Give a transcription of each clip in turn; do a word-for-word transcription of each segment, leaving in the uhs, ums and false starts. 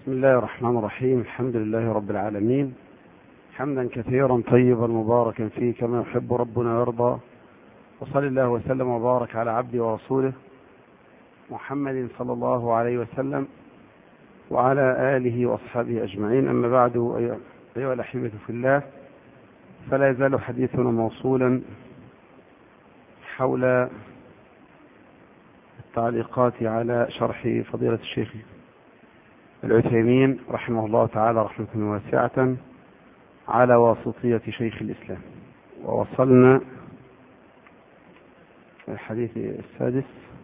بسم الله الرحمن الرحيم. الحمد لله رب العالمين، حمدا كثيرا طيبا مباركا فيه كما يحب ربنا ويرضى، وصلى الله وسلم وبارك على عبده ورسوله محمد صلى الله عليه وسلم وعلى آله وأصحابه أجمعين. أما بعد، أيها الأحبة في الله، فلا يزال حديثنا موصولا حول التعليقات على شرح فضيلة الشيخ العثيمين رحمه الله تعالى رحمة واسعة على واسطية شيخ الإسلام، ووصلنا الحديث السادس.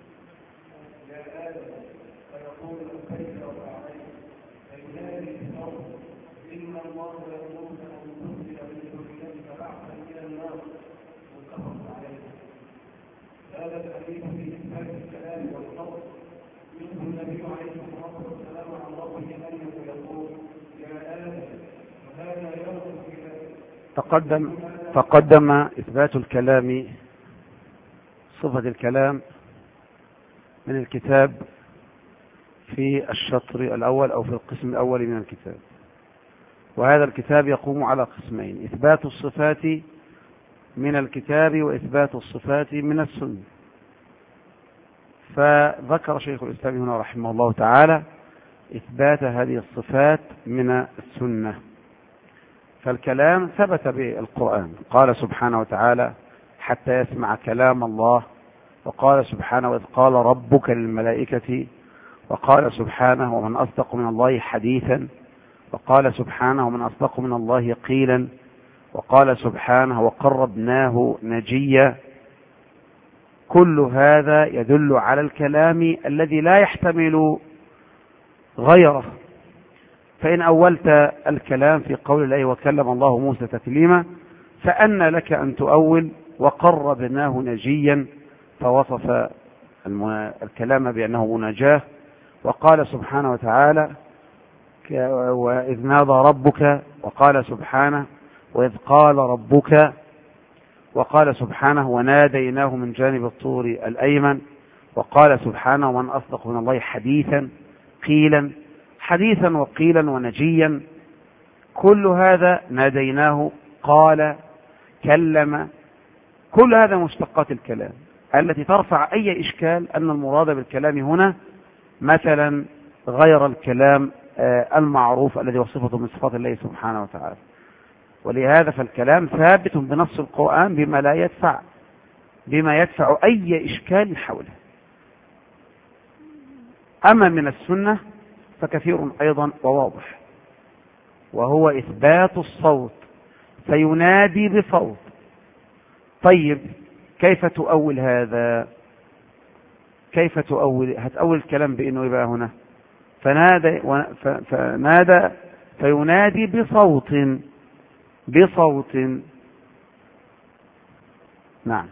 تقدم تقدم إثبات الكلام، صفة الكلام من الكتاب في الشطر الأول أو في القسم الأول من الكتاب، وهذا الكتاب يقوم على قسمين: إثبات الصفات من الكتاب وإثبات الصفات من السنة. فذكر شيخ الإسلام هنا رحمه الله تعالى إثبات هذه الصفات من السنة. فالكلام ثبت بالقرآن، قال سبحانه وتعالى: حتى يسمع كلام الله. وقال سبحانه: وإذ قال ربك للملائكة. وقال سبحانه: ومن أصدق من الله حديثا. وقال سبحانه: ومن أصدق من الله قيلا. وقال سبحانه: وقربناه نجيا. كل هذا يدل على الكلام الذي لا يحتمل غيره. فإن أولت الكلام في قول الله: وكلم الله موسى تكليما، فأن لك أن تؤول وقربناه نجيا، فوصف الكلام بأنه مناجاة. وقال سبحانه وتعالى: وإذ نادى ربك. وقال سبحانه: وإذ قال ربك. وقال سبحانه: وناديناه من جانب الطور الأيمن. وقال سبحانه: ومن أصدق من الله حديثا قيلا. حديثا وقيلا ونجيا، كل هذا ناديناه، قال، كلم، كل هذا مشتقات الكلام التي ترفع أي إشكال أن المراد بالكلام هنا مثلا غير الكلام المعروف الذي وصفه من صفات الله سبحانه وتعالى. ولهذا فالكلام ثابت بنص القرآن بما لا يدفع بما يدفع أي إشكال حوله. أما من السنة فكثير أيضا وواضح، وهو إثبات الصوت، فينادي بصوت. طيب، كيف تؤول هذا؟ كيف تؤول؟ هتأول الكلام بأنه يبقى هنا فنادى, فنادى فينادي بصوت بصوت نعم.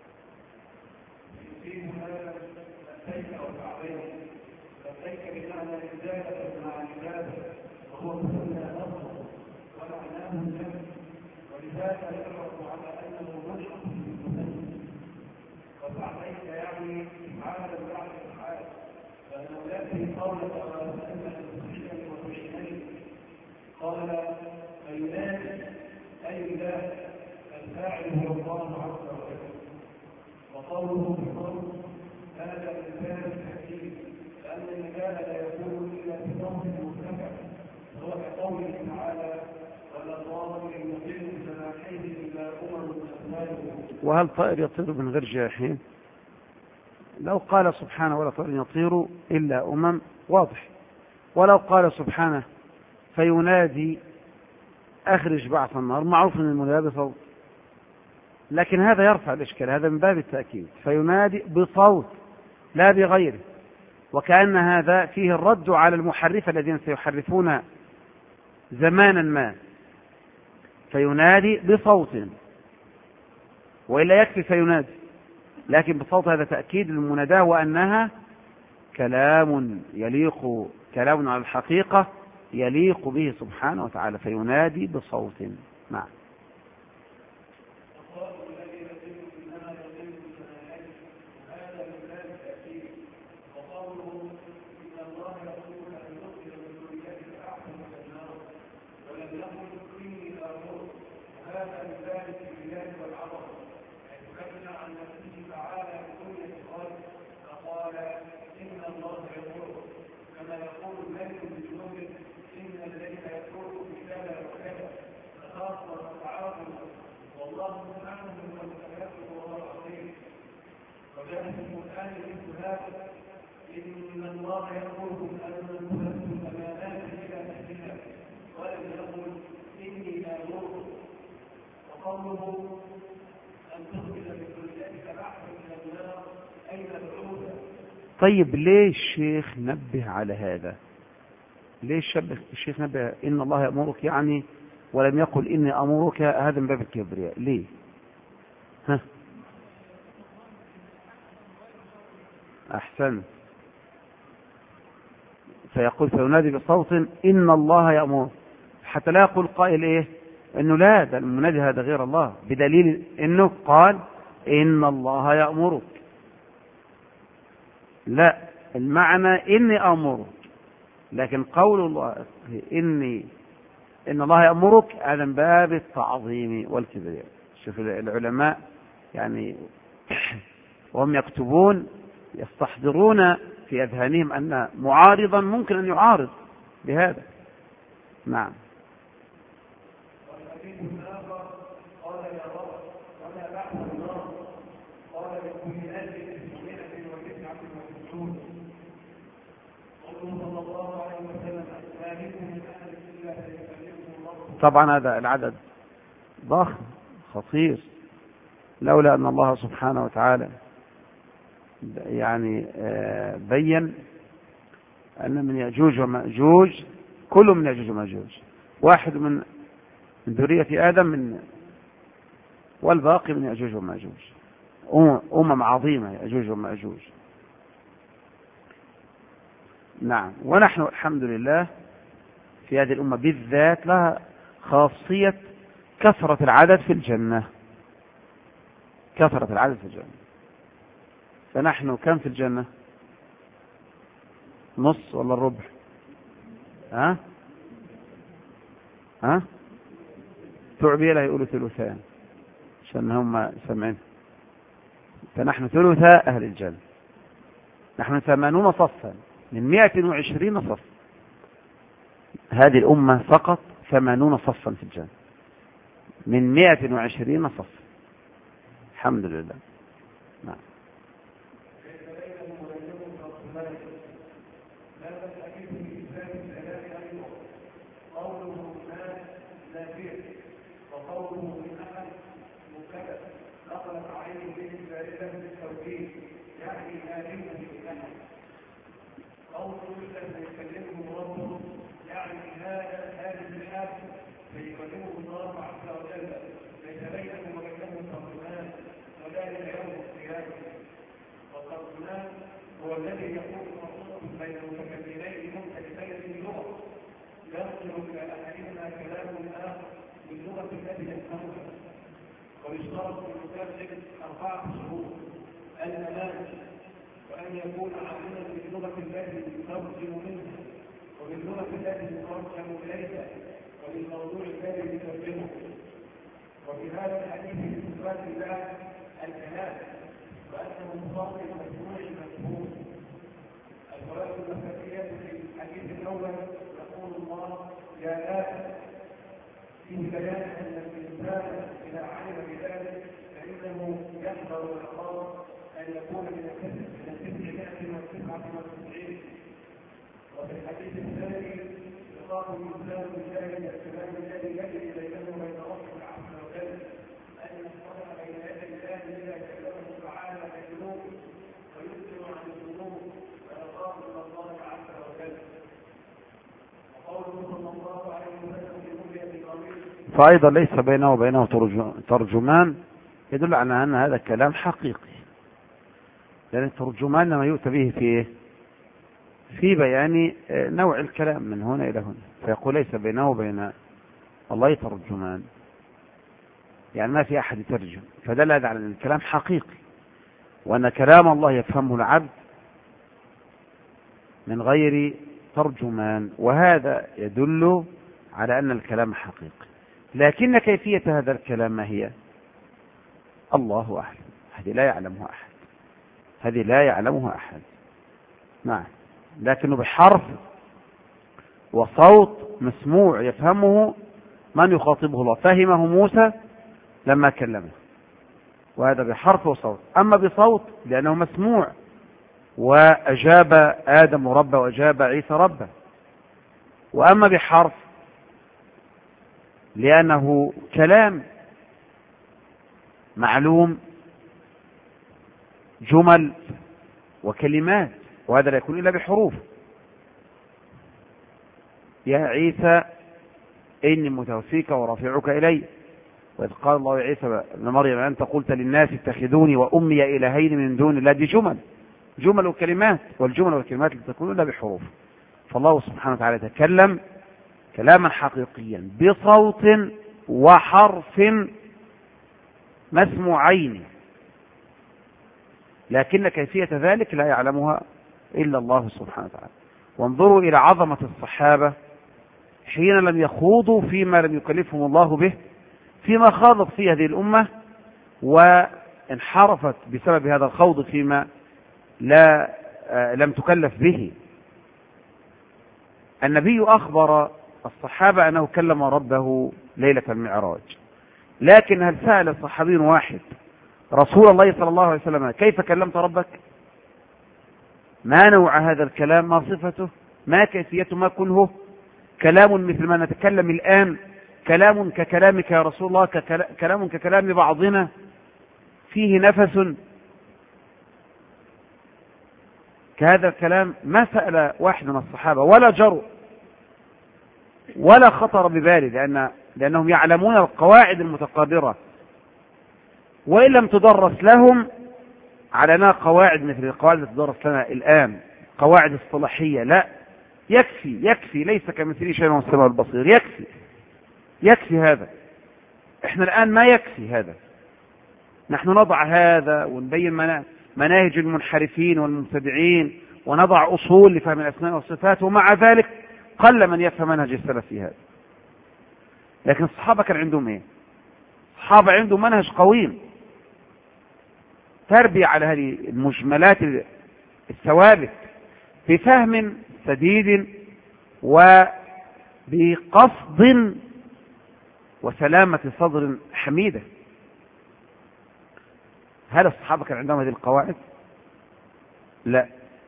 قال: فينادي أي الله الفاعل هو الله عز وجل. وقوله بصوت هذا مثال حكيم، لأن المثال لا يكون إلا بصوت مرتفع، هو كقوله تعالى: ولا طائر يطير بجناحيه إلا أمم أمثالكم. وهل طائر يطير من غير جناحين؟ لو قال سبحانه: ولا طائر يطير إلا أمم، واضح. ولو قال سبحانه: فينادي أخرج بعث النار، معروف أن المنادى بصوت، لكن هذا يرفع الإشكال، هذا من باب التأكيد. فينادي بصوت لا بغيره، وكأن هذا فيه الرد على المحرفة الذين سيحرفون زمانا ما. فينادي بصوت، وإلا يكفي فينادي، لكن بصوت هذا تأكيد للمناداة، وأنها كلام يليق، كلام على الحقيقة يليق به سبحانه وتعالى. فينادي بصوت. نعم. وقوله إن الله يقول أن نؤمن بذريته ذلك بالله والعظمة حيث كشف عن نفسه تعالى بكل الخلق فقال إن الله يقول كما يقول الملك بالجنود إن الذين يقولوا بكذا وكذا فخاف وتعاظم والله سبحانه وتعالى وهو العظيم. وجاء في القرآن مثل هذا إن الله يقولكم أن تؤدوا الأمانات إلى أهلها ولم يقل إني آمركم. وقوله أن تخرج بكليتك بحثا من النار أين العودة. طيب ليه الشيخ نبه على هذا؟ ليه الشيخ الشيخ نبه إن الله يأمرك يعني ولم يقل إني أمرك؟ هذا من باب الكبرياء. ليه؟ ها أحسن. فيقول فينادي بصوت إن الله يأمر حتى لا يقول قائل إيه إنه لا ده المنادي هذا غير الله، بدليل إنه قال إن الله يأمرك. لا، المعنى إني أمرك، لكن قول الله إني إن الله يأمرك هذا من باب التعظيم والكبرياء. شوف العلماء يعني وهم يكتبون يستحضرون في أذهانهم أن معارضا ممكن أن يعارض بهذا. نعم. والحديث الآخر قال يا رب وما بعد الله قال لكل أجل مئة وتسعة وتسعون. قوله صلى الله عليه وسلم ما منكم من أحد إلا سيكلمه الله. طبعا هذا العدد ضخم خطير، لولا أن الله سبحانه وتعالى يعني بين أن من يأجوج ومأجوج كل من يأجوج ومأجوج واحد من ذرية آدم من والباقي من يأجوج ومأجوج، أمم عظيمة يأجوج ومأجوج. نعم. ونحن الحمد لله في هذه الأمة بالذات لها خاصية كثرة العدد في الجنة، كثرة العدد في الجنة. فنحن كم في الجنة؟ نص ولا الربع؟ ها ها تعبي لا يقولوا ثلثان عشان هم سمعين. فنحن ثلثاء أهل الجنة. نحن ثمانون صفا من مئة وعشرين صف. هذه الأمة فقط ثمانون صفا في الجنة من مئة وعشرين صف. الحمد لله. نعم. هو الذي يكون مخصوصا بين المتكلمين مختلفين اللغة يصل إلى أحدهما كلام الآخر باللغة التي يفهمها. ويشترط في المترجم أربعة شروط: المناهج، وأن يكون عالما باللغة التي يترجم منها وباللغة التي يترجم إليها وبالموضوع الذي يترجمه. وفي هذا الحديث من صفات الله الكلام وأنه مصاب المسموع المفهوم. الفوائد المفاتيح في الحديث الأول يقول الله يا آدم فيه بيان أن الإنسان إذا علم بذلك فإنه يحذر العقاب أن يكون من التسعمائة وتسعة وتسعين. وفي الحديث الثاني يقال الإنسان بذلك الكلام الذي يجري بينه وبين ربه عز وجل أن يصطلح بين يدي الله إذا كلمه تعالى بالذنوب ويسر عن الذنوب ويخاف من الله عز وجل. وقوله صلى الله عليه وسلم في رؤية قوله فأيضا ليس بينه وبينه ترجمان يدل على أن هذا الكلام حقيقي، لأن الترجمان لما يؤتى به في في بيان نوع الكلام من هنا إلى هنا، فيقول ليس بينه وبين الله ترجمان، يعني ما في أحد يترجم، فدل هذا على أن الكلام حقيقي وأن كلام الله يفهمه العبد من غير ترجمان، وهذا يدل على أن الكلام حقيقي. لكن كيفية هذا الكلام ما هي؟ الله أعلم. هذه لا يعلمها أحد، هذه لا يعلمها أحد. نعم، لكنه بحرف وصوت مسموع يفهمه من يخاطبه الله. فهمه موسى لما كلمه، وهذا بحرف وصوت. أما بصوت لأنه مسموع، وأجاب آدم ربه وأجاب عيسى ربه. وأما بحرف لأنه كلام معلوم، جمل وكلمات، وهذا لا يكون إلا بحروف. يا عيسى إني متوفيك ورافعك إلي، وإذ قال الله يا عيسى ابن مريم أنت قلت للناس اتخذوني وأمي إلهين من دون الله. دي جمل جمل وكلمات، والجمل والكلمات لا تكون إلا بحروف. فالله سبحانه وتعالى تكلم كلاما حقيقيا بصوت وحرف مسموعين، لكن كيفية ذلك لا يعلمها إلا الله سبحانه وتعالى. وانظروا إلى عظمة الصحابة حين لم يخوضوا فيما لم يكلفهم الله به، فيما خاضت فيه هذه الأمة وانحرفت بسبب هذا الخوض فيما لا لم تكلف به. النبي أخبر الصحابة أنه كلم ربه ليلة المعراج، لكن هل سأل صحابي واحد رسول الله صلى الله عليه وسلم كيف كلمت ربك؟ ما نوع هذا الكلام؟ ما صفته؟ ما كيفيته؟ ما كنه؟ كلام مثل ما نتكلم الآن؟ كلام ككلامك يا رسول الله؟ كلام ككلام بعضنا فيه نفس كهذا الكلام؟ ما سأل واحد من الصحابة ولا جرؤ ولا خطر ببالي، لأن لأنهم يعلمون القواعد المتقادرة، وإن لم تدرس لهم على قواعد مثل القواعد التي تدرس لنا الآن، قواعد اصطلاحية. لا، يكفي يكفي ليس كمثله شيء وهو السميع البصير. يكفي يكفي هذا. احنا الآن ما يكفي هذا، نحن نضع هذا ونبين مناهج المنحرفين والمبتدعين، ونضع أصول لفهم الأسماء والصفات، ومع ذلك قل من يفهم منهج السلف في هذا. لكن الصحابة كان عندهم ايه؟ الصحابة عندهم منهج قويم، تربية على هذه المجملات الثوابت بفهم سديد وبقصد وسلامة صدر حميدة. هل الصحابة كان عندهم هذه القواعد؟ لا،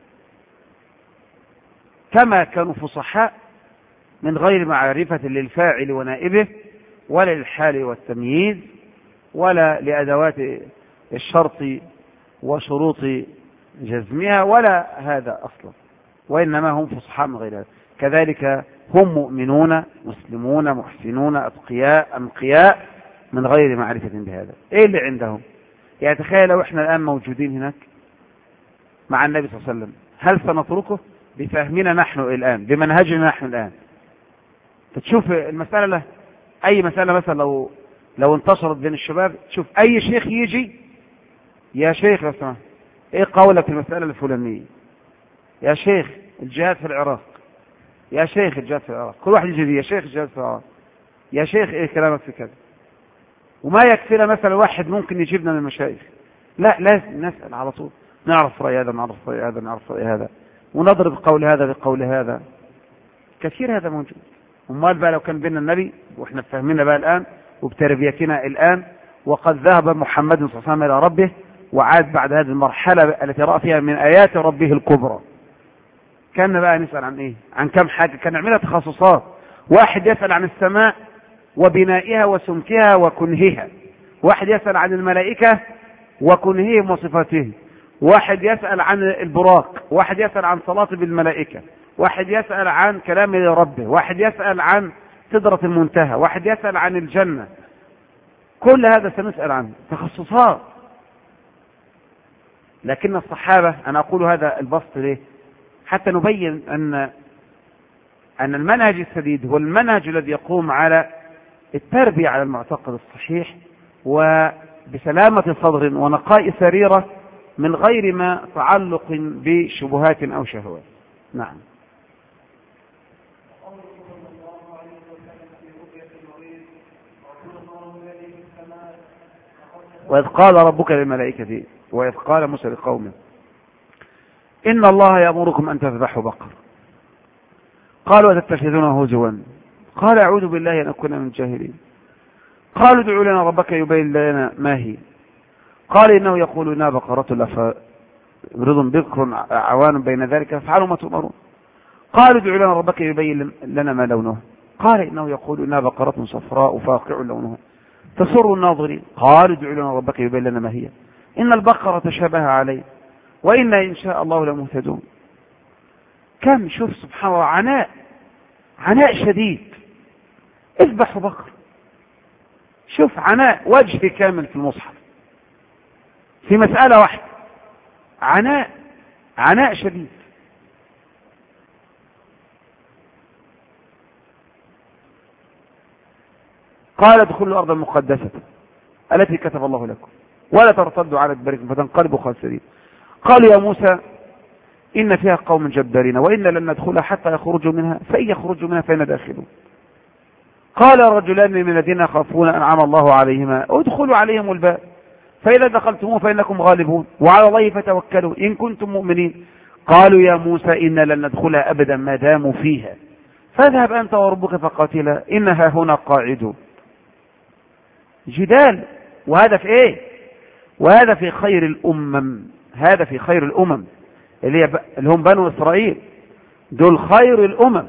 كما كانوا فصحاء من غير معرفة للفاعل ونائبه، ولا للحال والتمييز، ولا لأدوات الشرط وشروط جزمها، ولا هذا أصلا، وإنما هم فصحاء من غير هذا. كذلك هم مؤمنون مسلمون محسنون أتقياء أنقياء من غير معرفة بهذا. إيه اللي عندهم؟ يعني تخيل لو إحنا الآن موجودين هناك مع النبي صلى الله عليه وسلم، هل سنتركه بفهمنا نحن الآن بمنهجنا نحن الآن؟ تشوف المسألة له أي مسألة مثلا لو لو انتشرت بين الشباب، تشوف أي شيخ يجي يا شيخ لو سمحت إيه قولك في المسألة الفلانية؟ يا شيخ الجهاد في العراق، يا شيخ الجهاد في العراق، كل واحد يجي يا شيخ الجهاد في العراق، يا شيخ إيه كلامك في كذا. وما يكفينا مثلا واحد ممكن يجيبنا من المشايخ، لا لازم نسأل على طول، نعرف رأي هذا نعرف رأي هذا نعرف رأي هذا، ونضرب قول هذا بقول هذا. كثير هذا موجود. امال بقى لو كان بيننا النبي واحنا فهمنا بقى الآن وبتربيتنا الآن، وقد ذهب محمد صلى الله عليه وسلم إلى ربه وعاد بعد هذه المرحلة التي رأى فيها من آيات ربه الكبرى، كان بقى نسأل عن إيه؟ عن كم حاجة كان نعملها تخصصات. واحد يسأل عن السماء وبنائها وسمكها وكنهها، واحد يسأل عن الملائكة وكنههم وصفاتهم، واحد يسأل عن البراق، واحد يسأل عن صلاة بالملائكة، واحد يسأل عن كلام ربه، واحد يسأل عن سدرة المنتهى، واحد يسأل عن الجنة. كل هذا سنسأل عنه تخصصات. لكن الصحابة، أنا أقول هذا البسط ليه؟ حتى نبين أن أن المنهج السديد هو المنهج الذي يقوم على التربية على المعتقد الصحيح وبسلامة صدر ونقاء سريرة من غير ما تعلق بشبهات أو شهوات. نعم. وإذ قال ربك للملائكة وإذ قال موسى لقومه إن الله يأمركم أن تذبحوا بقر قالوا أتتخذونه هزوا قال أعوذ بالله أن أكون من الجاهلين قالوا ادع لنا ربك يبين لنا ما هي قال إنه يقول إنها بقرة لفرض بكر عوان بين ذلك فافعلوا ما تؤمرون قالوا ادع لنا ربك يبين لنا ما لونه قال إنه يقول إنها بقرة صفراء فاقع لونها تسر الناظرين قالوا ادع لنا ربك يبين لنا ما هي إن البقرة تشابه عليه وإنا إن شاء الله لمهتدون. كم شوف سبحان الله عناء عناء شديد اذبحوا بقر. شوف عناء وجه كامل في المصحف في مسألة واحدة عناء عناء شديد. قال ادخلوا الأرض المقدسة التي كتب الله لكم ولا ترتدوا على أدباركم فتنقلبوا خاسرين. قالوا يا موسى إن فيها قوم جبارين وإنا لن ندخلها حتى يخرجوا منها فإن يخرجوا منها فإنا داخلون. قال رجلان من الذين يخافون أنعم الله عليهما ادخلوا عليهم الباب فإذا دخلتموه فإنكم غالبون وعلى الله فتوكلوا إن كنتم مؤمنين. قالوا يا موسى إنا لن ندخلها أبدا ما داموا فيها فاذهب أنت وربك فقاتلا إنها هنا قاعدون. جدال. وهذا في ايه؟ وهذا في خير الأمم. هذا في خير الأمم اللي, ب... اللي هم بنو إسرائيل دول خير الأمم.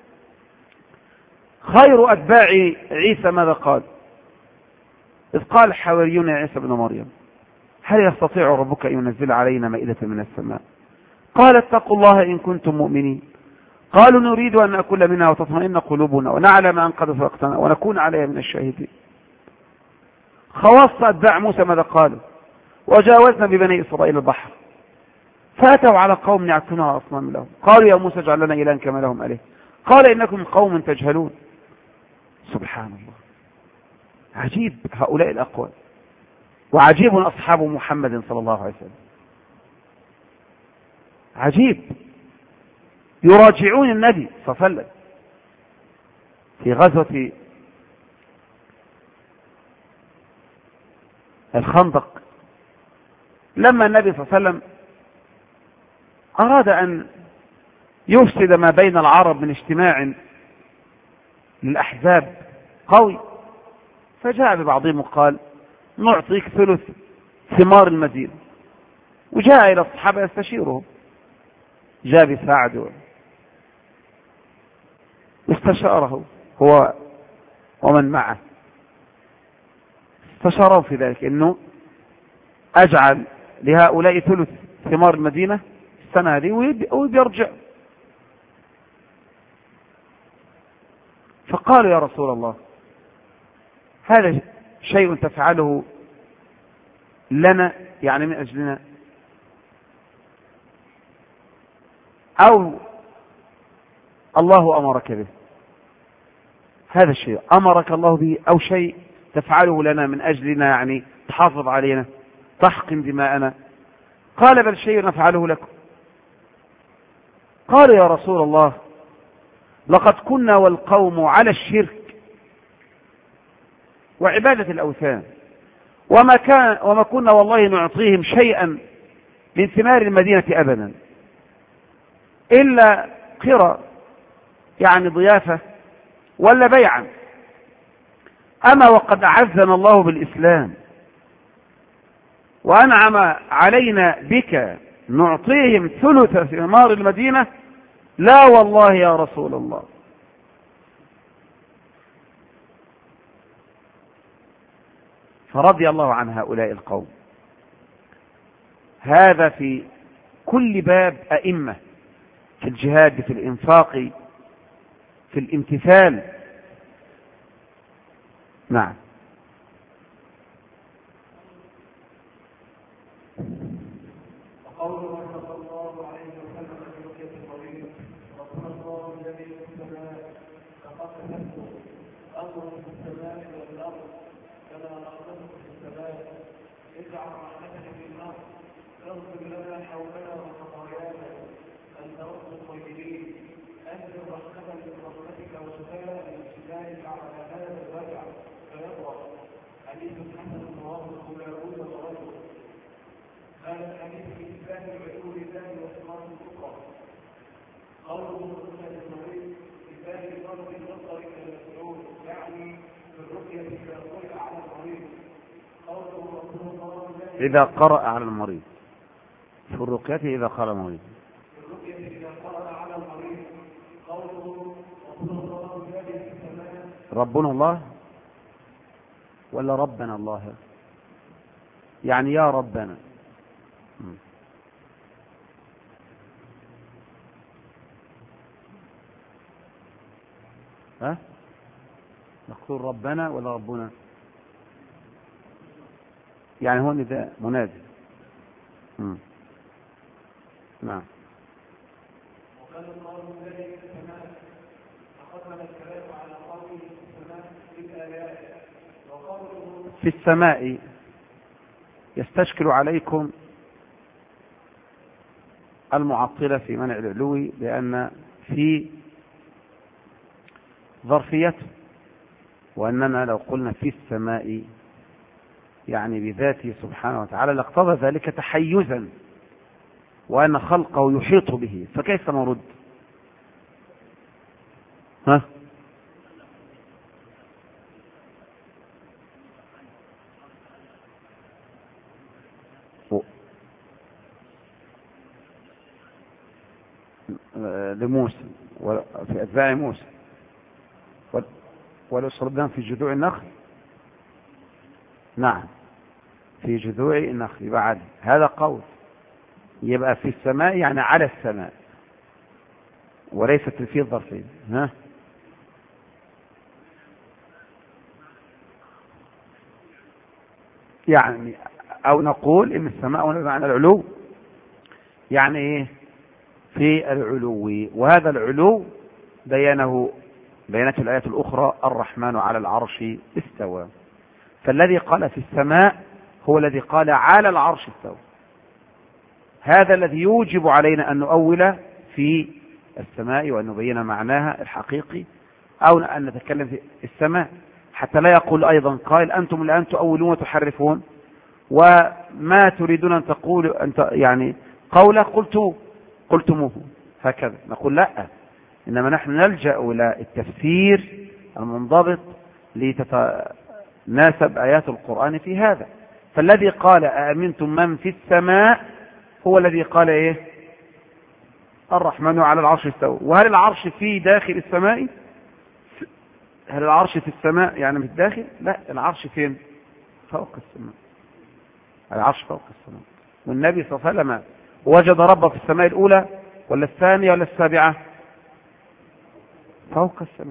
خير أتباع عيسى ماذا قال؟ إذ قال حواريون يا عيسى بن مريم هل يستطيع ربك أن ينزل علينا مائدة من السماء؟ قال اتقوا الله إن كنتم مؤمنين. قالوا نريد أن نأكل منها وتطمئن قلوبنا ونعلم أن قد صدقتنا ونكون عليها من الشاهدين. خواص أتباع موسى ماذا قالوا؟ وجاوزنا ببني إسرائيل البحر فأتوا على قوم يعبدون أصنام لهم قالوا يا موسى اجعل لنا إلها كما لهم آله قال إنكم قوم تجهلون. سبحان الله. عجيب هؤلاء الأقوال وعجيب أصحاب محمد صلى الله عليه وسلم. عجيب يراجعون النبي صلى الله عليه وسلم في غزوة الخندق لما النبي صلى الله عليه وسلم أراد أن يفسد ما بين العرب من اجتماع للأحزاب قوي فجاء ببعضهم وقال نعطيك ثلث ثمار المدينة وجاء إلى الصحابة يستشيرهم جاء بساعد واستشاره هو ومن معه استشاروا في ذلك انه اجعل لهؤلاء ثلث ثمار المدينة السنة هذه ويرجع. فقالوا يا رسول الله هذا شيء تفعله لنا يعني من أجلنا أو الله أمرك به؟ هذا الشيء أمرك الله به أو شيء تفعله لنا من أجلنا يعني تحافظ علينا تحقن دماءنا؟ قال بل شيء نفعله لكم. قال يا رسول الله لقد كنا والقوم على الشرك وعبادة الأوثان وما كان وما كنا والله نعطيهم شيئا من ثمار المدينة أبدا إلا قرى يعني ضيافة ولا بيعا. أما وقد أعزنا الله بالإسلام وأنعم علينا بك نعطيهم ثلث ثمار المدينة؟ لا والله يا رسول الله. فرضي الله عن هؤلاء القوم. هذا في كل باب أئمة في الجهاد في الإنفاق في الامتثال. نعم. وقوله صلى الله عليه وسلم في بقية الطويل ربنا الله الذي في السماء فقد نفسه أمر في السماء والأرض كما أخذته في السماء اجعل رحمتك في الأرض اغفر لنا حولنا وخطايانا أنت رب الطيبين أنزل رحمة من رحمتك وشفاء من شفائك على هذا الوجع فيبرأ حديث حسن رواه ابو داود وغيره. هذا الحديث في اثبات العلو لله وصفات اخرى. قوله رؤية المريض بذات فرض البصر كالمسعود يعني في الرؤية اذا قرأ على المريض. قوله رسول الله اذا قرأ على المريض في الرقية اذا قرأ المريض في الرؤية اذا قرأ على المريض. قوله رسول الله الذي في السماء ربنا الله ولا ربنا الله؟ يعني يا ربنا. ها نقول ربنا ولا ربنا؟ يعني هو نداء منادي. امم نعم. وقال الله الذي في السماء فقدم الكلام على قوله في السماء في الآيات. وقوله في السماء يستشكل عليكم المعطلة في منع العلو لأن في ظرفيته، وأننا لو قلنا في السماء يعني بذاته سبحانه وتعالى لاقتضى ذلك تحيزا وأن خلقه يحيط به، فكيف نرد؟ ها لموسى في أتباع موسى وليصردان في جذوع النخل. نعم في جذوع النخل بعد هذا قول، يبقى في السماء يعني على السماء وليست في الظرفين. ها يعني او نقول ان السماء معنى العلو يعني ايه في العلو، وهذا العلو بينه بينت الآيات الأخرى الرحمن على العرش استوى، فالذي قال في السماء هو الذي قال على العرش استوى. هذا الذي يوجب علينا أن نؤول في السماء وأن نبين معناها الحقيقي أو أن نتكلم في السماء، حتى لا يقول أيضا قائل أنتم الآن تؤولون وتحرفون وما تريدون أن تقولوا أنت يعني قوله قلت قلتموه هكذا. نقول لا، إنما نحن نلجأ إلى التفسير المنضبط لتتناسب آيات القرآن في هذا. فالذي قال أأمنتم من في السماء هو الذي قال إيه الرحمن على العرش استوى. وهل العرش في داخل السماء؟ هل العرش في السماء يعني في الداخل؟ لا، العرش فين؟ فوق السماء. العرش فوق السماء. والنبي صلى الله عليه وسلم وجد ربه في السماء الأولى ولا الثانية ولا السابعة؟ فوق السماء.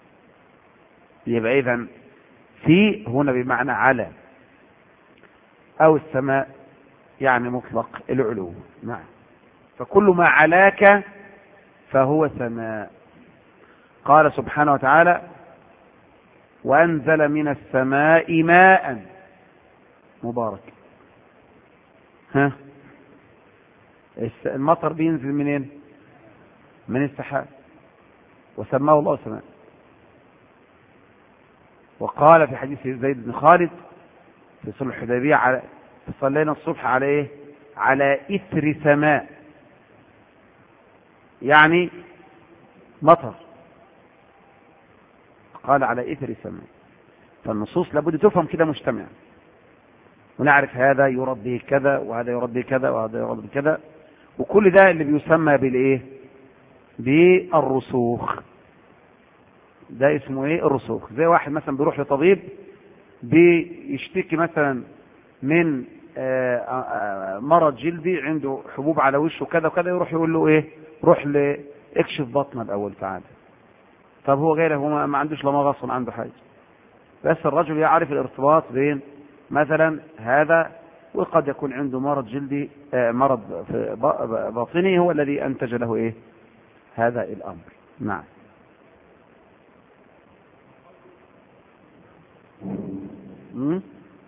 يبقى إذن في هنا بمعنى على أو السماء يعني مطلق العلو. نعم. فكل ما علاك فهو سماء. قال سبحانه وتعالى وأنزل من السماء ماء مبارك. ها المطر بينزل منين؟ من السحاب، وسماه الله سماء. وقال في حديث زيد بن خالد في صلح الحديبية على صلينا الصبح على ايه؟ على إثر سماء، يعني مطر. قال على إثر سماء. فالنصوص لابد تفهم كده مجتمعا، ونعرف هذا يرد به كذا وهذا يرد به كذا وهذا يرد به كذا، وكل ده اللي بيسمى بالايه؟ بالرسوخ. ده اسمه ايه؟ الرسوخ. زي واحد مثلا بيروح لطبيب بيشتكي مثلا من مرض جلدي، عنده حبوب على وشه كذا وكذا، يروح يقول له ايه؟ روح لاكشف بطنه الاول تعالى. طب هو جاي له هو ما عندوش لا مغص ولا عنده حاجه، بس الرجل يعرف الارتباط بين مثلا هذا وقد يكون عنده مرض جلدي، مرض في باطني هو الذي انتج له ايه؟ هذا الامر. نعم. امم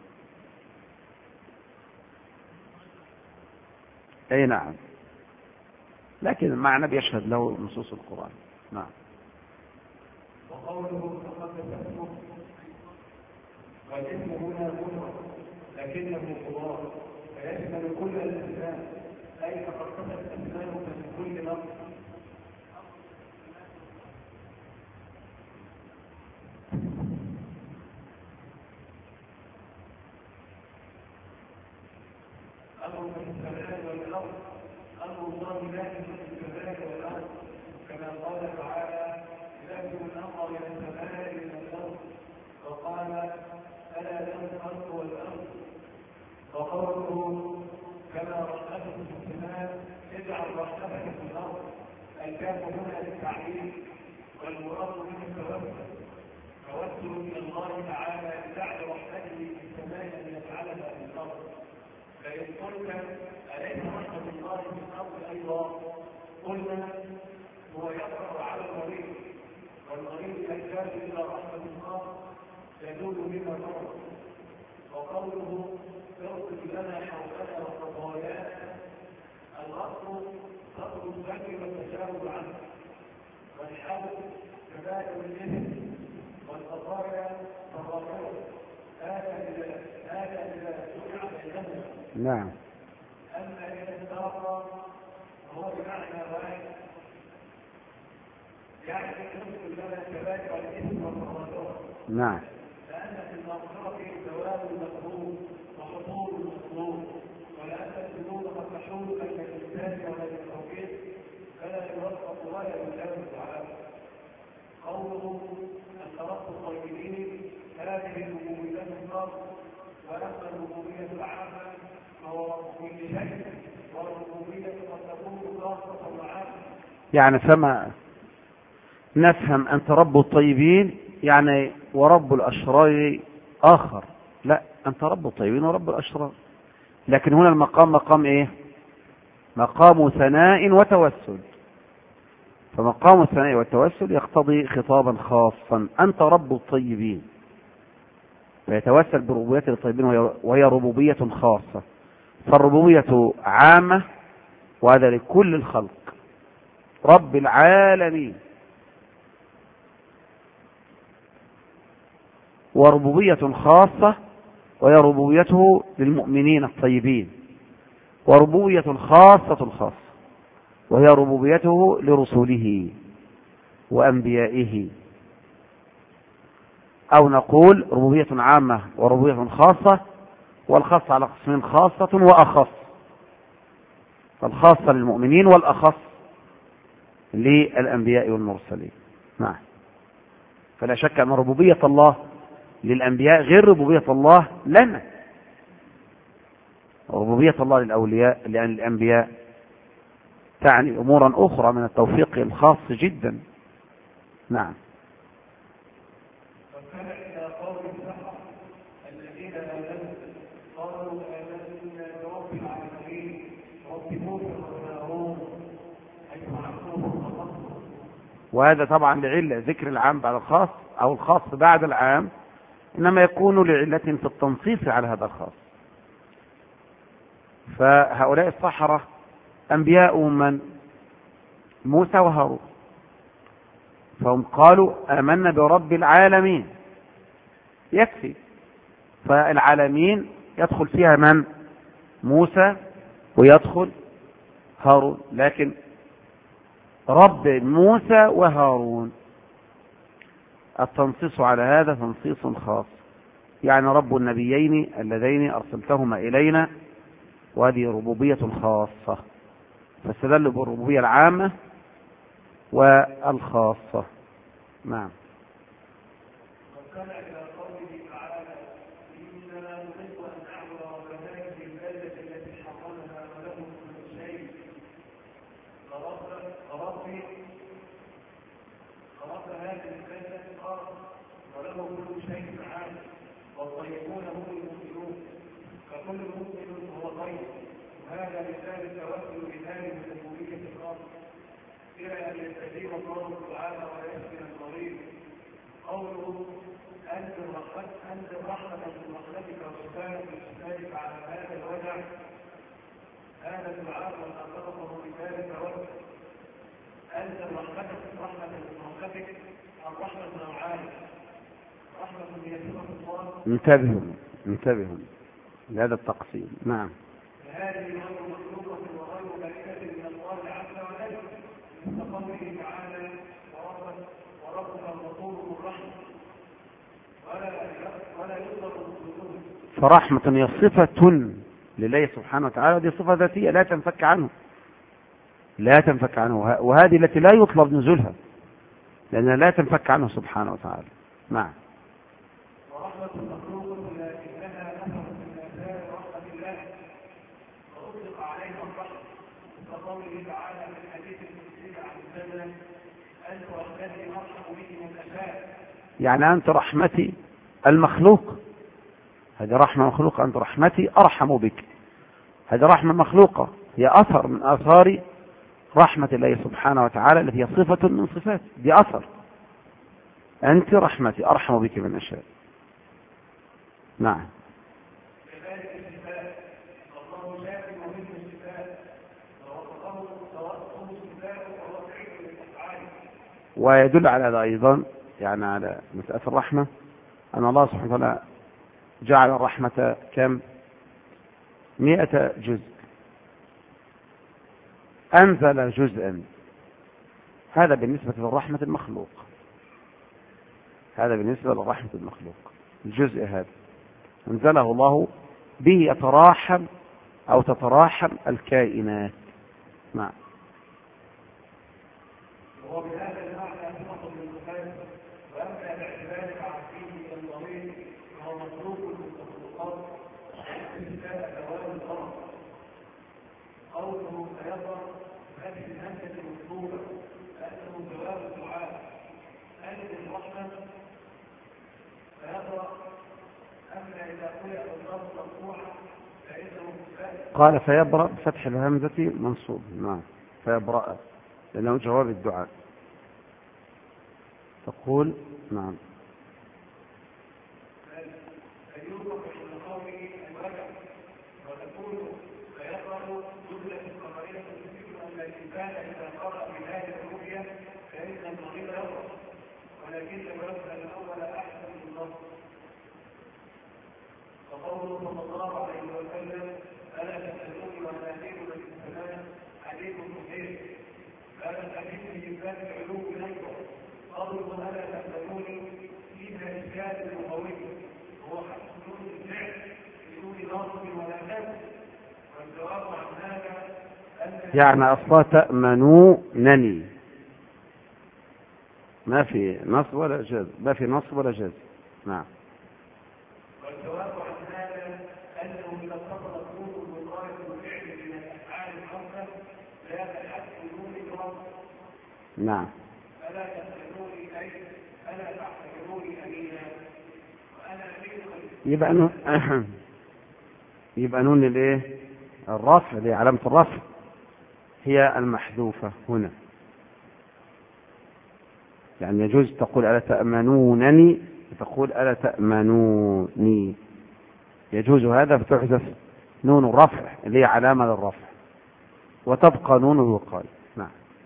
اي نعم، لكن المعنى بيشهد له نصوص القرآن. نعم. وقوله فقد تسمع والاسم هنا مفرد لكنه خلاص فيشمل كل الاسماء اي تخصصت اسماؤك من كل لفظ. امر في السماء والارض، امر الله لا في السماء والارض كما قال تعالى يدبر الامر من السماء الى الارض وقال الا له الخلق والارض. وقوله كما رحمته في السماء اجعل رحمتك في الارض، الكاف هنا للتعليم والمراد به التوسل، توسل الى الله تعالى بجعل رحمته في السماء ان يجعلها في الارض. فان قلت اليس رحمه الله في الارض ايضا؟ قلنا هو يقرا على المريض، والمريض يحتاج الى رحمه الله يزول بما مرض. وقوله اغفر لنا حولنا وخطايانا، الاصل قصد الذنب والتجاوز عنه، والحد كذلك الاثم، والخطايا تضرر هذا اذا هذا اذا جمع بينهما. نعم. اما اذا افترق هو بمعنى واحد، يعني اغفر لنا كذلك الاثم والخطايا. نعم. لأن في المغفرة زوال المطلوب وحصول المطلوب، ولأن الذنوب قد تحول بين الإنسان وبين التوحيد فلا يوفق ولا يجاوز عليه. قوله أن ترك الطيبين هذه الربوبية الخاصة، وأما الربوبية العامة فهو كل شيء، والربوبية قد تكون خاصة وعامة. يعني فما نفهم أنت رب الطيبين يعني ورب الأشرار آخر، لا، أنت رب الطيبين ورب الأشرار. لكن هنا المقام مقام إيه؟ مقام ثناء وتوسل، فمقام الثناء والتوسل يقتضي خطابا خاصا، أنت رب الطيبين، فيتوسل بربوبية الطيبين وهي ربوبية خاصة. فالربوبية عامة وهذا لكل الخلق، رب العالمين. وربوبية خاصة وهي ربوبيته للمؤمنين الطيبين، وربوبية خاصة خاصة وهي ربوبيته لرسله وأنبيائه. أو نقول ربوبية عامة وربوبية خاصة، والخاصة على قسمين، خاصة وأخص، فالخاصة للمؤمنين والأخص للأنبياء والمرسلين. نعم. فلا شك أن ربوبية الله للأنبياء غير ربوبية الله لنا، ربوبية الله للأولياء لأن الأنبياء تعني أمورا أخرى من التوفيق الخاص جدا. نعم. وكان إلى قول السحرة الذين آمنوا قالوا آمنا برب العالمين رب موسى وهارون حيث عرفوه وخصوا. وهذا طبعا لعلة ذكر العام بعد الخاص أو الخاص بعد العام، إنما يكون لعلة في التنصيص على هذا الخاص. فهؤلاء السحرة أنبياء من؟ موسى وهارون، فهم قالوا آمنا برب العالمين، يكفي. فالعالمين يدخل فيها من؟ موسى ويدخل هارون، لكن رب موسى وهارون التنصيص على هذا تنصيص خاص، يعني رب النبيين اللذين أرسلتهما إلينا، وهذه ربوبية خاصة، فاستدلوا بالربوبية العامة والخاصة. نعم. وكان إلى قوله تعالى إننا نريد أن نعبد ربنا في البلدة التي حرمها وله كل شيء فربي فرب هذه البلدة الأرض وله كل شيء عام، والطيبون هم المؤمنون، فكل مؤمن هو طيب، وهذا مثال التوسل بذلك من ربوبية الأرض إلى أن يستجيب الله تعالى ويسكن المريض. قوله أنزل رحمة من رحمتك وشفاء بشفائك على هذا الوجع، هذا الدعاء وأنطلقه بذلك وجه. أنزل رحمتك رحمة من رحمتك، الرحمة نوعان، انتبهوا انتبهوا لهذا التقسيم. نعم. هذه غير مخلوقة وغير ملكة من الله عز وجل كقوله تعالى وربك وربك الغفور الرحيم ولا ولا يطلق الصدور. فرحمة هي صفة لله سبحانه وتعالى، ودي صفة ذاتية لا تنفك عنه لا تنفك عنه وهذه التي لا يطلب نزولها لأنها لا تنفك عنه سبحانه وتعالى. نعم. ورحمة المخلوق لكنها أثر من آثار رحمة الله وأطلق عليها الرحمة كقوله تعالى في الحديث القدسي عن الجنة أنت رحمتي أرحم بك من أشاء. يعني أنت رحمتي المخلوق، هذه رحمة مخلوقة، أنت رحمتي أرحم بك، هذه رحمة مخلوقة هي أثر من آثار رحمة الله سبحانه وتعالى التي هي صفة من صفات، دي أثر. أنت رحمتي أرحم بك من أشاء. نعم. كذلك الصفات الله شاكر ومثل الصفات ووصفه توصف الصفات وهو فعل للأفعال. ويدل على هذا أيضا يعني على مسألة الرحمة أن الله سبحانه وتعالى جعل الرحمة كم؟ مئة جزء، أنزل جزءا، هذا بالنسبة للرحمة المخلوق، هذا بالنسبة للرحمة المخلوق الجزء هذا أنزله الله به يتراحم أو تتراحم الكائنات. نعم. وهو بهذا المعنى صفة للصفات وأما باعتبار تعريفه الضمير فهو مخلوق للمخلوقات استثناء دوام الأمر. قوله سيظهر هذه الهمزة مطلوبة لأنه جواب الدعاء ألف الرحمة فيظهر. أما إذا قرأ الضم مفتوحا فإنه كفاية. قال فيبرأ بفتح الهمزة منصوب. نعم. فيبرأ لأنه جواب الدعاء. تقول نعم. فيوضح من قوله الوجع وتقول فيقرأ جملة خبرية تفيد أن الإنسان إذا قرأ بهذه الرؤية فإن المريض يقرأ ولكن الوجه الأول أحسن من النص. وقوله صلى الله عليه وسلم ألا تسألوني وأنا أتيت من السماء عليم مخير قال الحديث في باب العلوم نيضا. قوله ألا تسألوني فيها إشكال لغوي هو حسب نون الفعل بدون نصب ولا نسب والجواب عن هذا أن يعني أصلا تأمنونني ما في نصب ولا جاز، ما في نصب ولا جاز. نعم. والجواب عن هذا أنه إذا اتصلت نون المضارع بالفعل من الأفعال الخمسة لا تحسب نون الرب. نعم. ألا تسألوني أي ألا تعتبروني أمينا وأنا أمين. يبقى نون يبقى نون الايه؟ الرفع اللي علامة الرفع هي المحذوفة هنا. يعني يجوز تقول ألا تأمنونني تقول ألا تأمنوني، يجوز هذا فتحذف نون الرفع اللي هي علامة للرفع وتبقى نون الوقاية. نعم.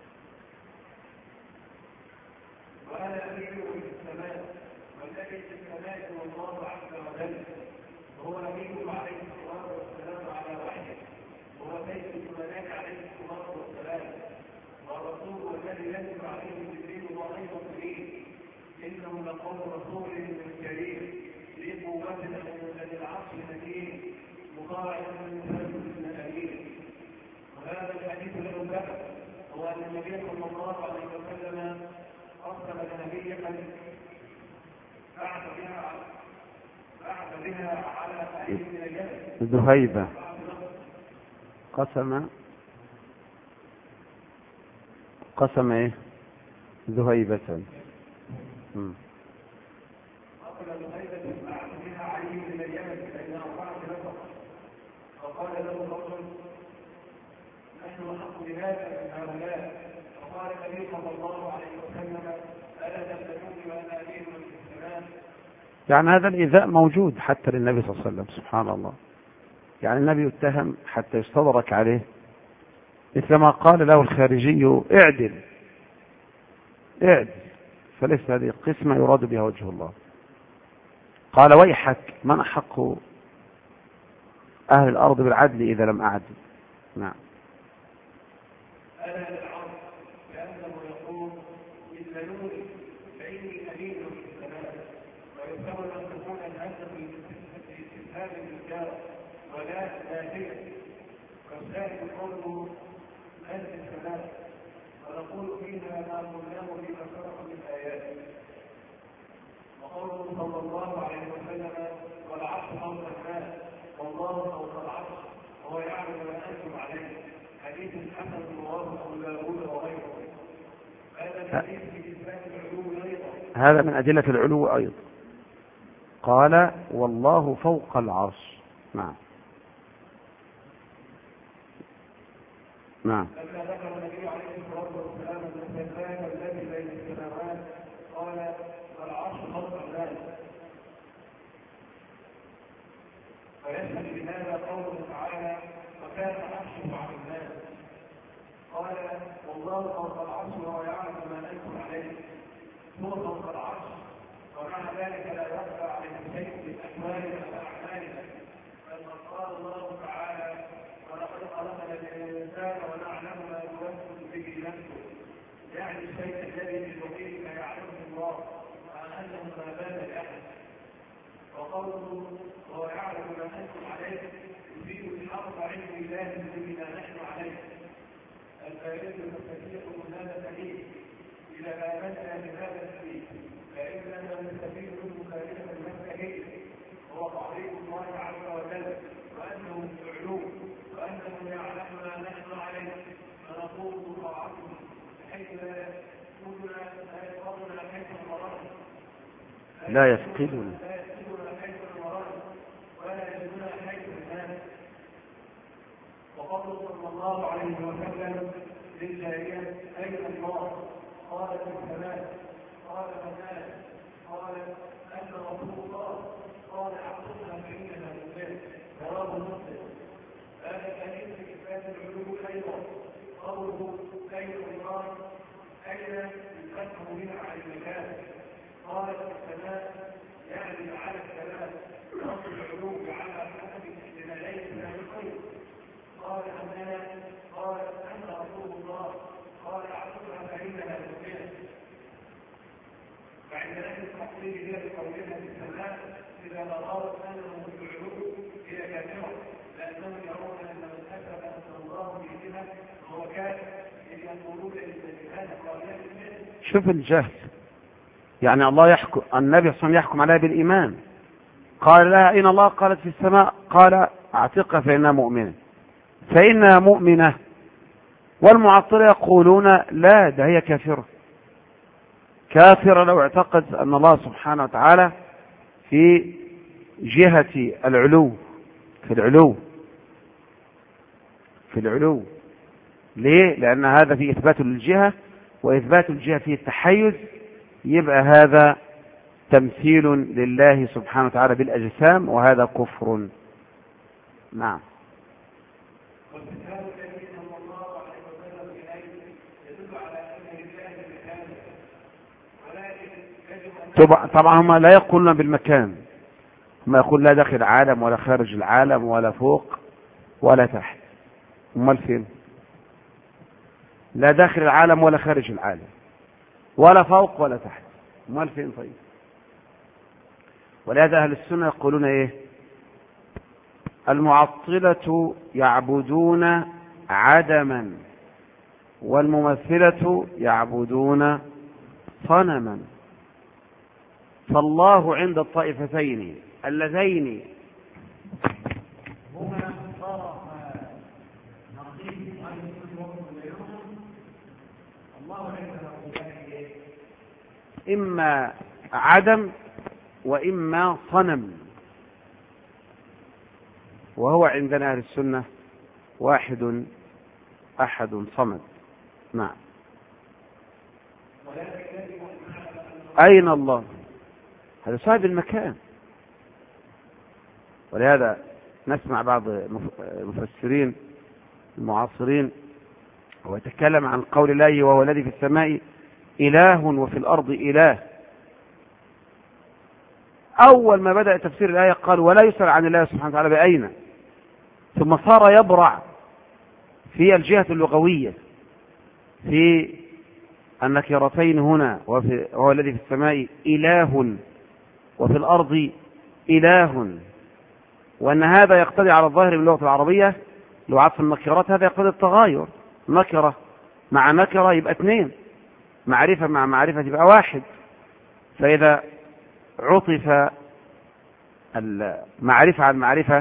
وأنا أمين في السماء والذي في السماء هو الله عز وجل وهو أمين عليه الصلاة والسلام على وحيه وهو بيت الملاك عليه الصلاة والسلام والرسول الذي يجب عليه جبريل وأيضا كريم إنه لقول رسول كريم ذي قوة عند العرش مكين مطاع من ثلاث أمين. وهذا الحديث له بأس هو أن النبي صلى الله عليه وسلم أرسل نبيا بعث بها بعث بها على أهل من اليمن ذهيبة قسم قسم ايه؟ ذهيبة. مم. أرسل ذهيبة بعث بها علي من اليمن بين أربعة نفر فقال له رجل نحن أحق بهذا من هؤلاء فقال النبي صلى الله عليه وسلم ألا تسألوني وأنا أمين في السماء. يعني هذا الإيذاء موجود حتى للنبي صلى الله عليه وسلم سبحان الله. يعني النبي يتهم حتى يستدرك عليه مثلما قال له الخارجي اعدل اعدل، فليس هذه القسمة يراد بها وجه الله. قال ويحك من أحق أهل الأرض بالعدل إذا لم أعدل. نعم. أنا العرض كأنه يقول مثل نوري فإني أمين في السماء، ويسمى أن تكون الهمزة في استفهام الإنكار ولا نافية، والثالث قوله من في السماء، ونقول فيها ما قلناه فيما سبق من آيات. وقوله صلى الله عليه وسلم والعرش فوق الماء والله فوق العرش وهو يعلم ما أنتم عليه، حديث حسن رواه أبو داود وغيره. هذا حديث في إثبات العلو أيضا، هذا من أدلة العلو أيضا. قال والله فوق العرش. نعم. نعم. لما ذكر النبي عليه الصلاة والسلام المكان الذي بين السماوات قال والعرش فوق الناس، ويشهد بهذا قوله تعالى وكان عرشه على الناس. قال والله فوق العرش وهو يعلم ما انتم عليه، هو فوق العرش ومع ذلك لا يخفى عليه شيء من احوالنا واعمالنا، بل قال الله تعالى ولقد خلقنا الانسان ونعلم ما يوسوس به نفسه، يعني الشيء الذي في الوقت يعلمه الله مع انه ما بان لاحد. وقوله وهو يعلم ما انتم عليه يفيد الحق علم الله بما نحن عليه. الفائده المستفيده من هذا الحديث اذا امنا بهذا الحديث فاننا نستفيد منه فائده المستحيل هو تعظيم الله عز وجل وانه العلو وانه يعلم ما نحن عليه، فنقول طاعته بحيث لا يفقدنا لا يفقدنا حيث مرضنا لا يفقدنا وقوله صلى الله عليه وسلم للجارية أين الله؟ قالت في السماء. قال فماذا؟ قال أن رسول الله قال عقلنا فإنها مؤمنة. رواه مسلم. هذا كريم في إثبات العلو أيضا. قوله أين الله؟ أين يفتح بها عن المكان؟ قالت في السماء يعني على السماء، رب العلو على حسب احتمالين من الخير. قال أننا قال أن رسول الله قال عقلها فإنها مؤمنة. فعند أهل التحقيق هي بقولها في السماء إذا نظرت أنه في العلو هي كافرة، لأنهم يرون أن من أثبت أن الله في جهة هو كافر، إذ يقولون إن هذا قائلة شوف الجهل. يعني الله يحكم، النبي صلى الله عليه وسلم يحكم عليها بالإيمان. قال لها أين الله؟ قالت في السماء. قال اعتقها فإنها مؤمنة. فإنها مؤمنة. والمعطلة يقولون لا، ده هي كافرة. كافرة لو اعتقد أن الله سبحانه وتعالى في جهة العلو، في العلو في العلو ليه؟ لأن هذا في إثبات للجهة، وإثبات الجهة فيه التحيز، يبقى هذا تمثيل لله سبحانه وتعالى بالأجسام، وهذا كفر. نعم. طبعا هم لا يقولون بالمكان، هم يقول لا داخل العالم ولا خارج العالم ولا فوق ولا تحت. امال فين؟ لا داخل العالم ولا خارج العالم ولا فوق ولا تحت. امال فين؟ طيب. ولهذا اهل السنه يقولون ايه؟ المعطله يعبدون عدما، والممثله يعبدون صنما. فالله عند الطائفتين اللذين هما طرفا نقيض عن كل وقت بينهم. الله عند إما عدم وإما صنم، وهو عندنا أهل السنة واحد أحد صمد. نعم. أين الله؟ هذا صاحب المكان. ولهذا نسمع بعض المفسرين المعاصرين ويتكلم عن قول الله وهو الذي في السماء إله وفي الأرض إله. أول ما بدأ تفسير الآية قال ولا يسأل عن الله سبحانه وتعالى بأين، ثم صار يبرع في الجهة اللغوية في النكرتين هنا، وهو الذي في السماء إله وفي الأرض إله، وأن هذا يقتضي على الظاهر من اللغة العربية لو عطف النكرات هذا يقتضي التغاير، نكرة مع نكرة يبقى اثنين، معرفة مع معرفة يبقى واحد، فإذا عطف المعرفة على المعرفة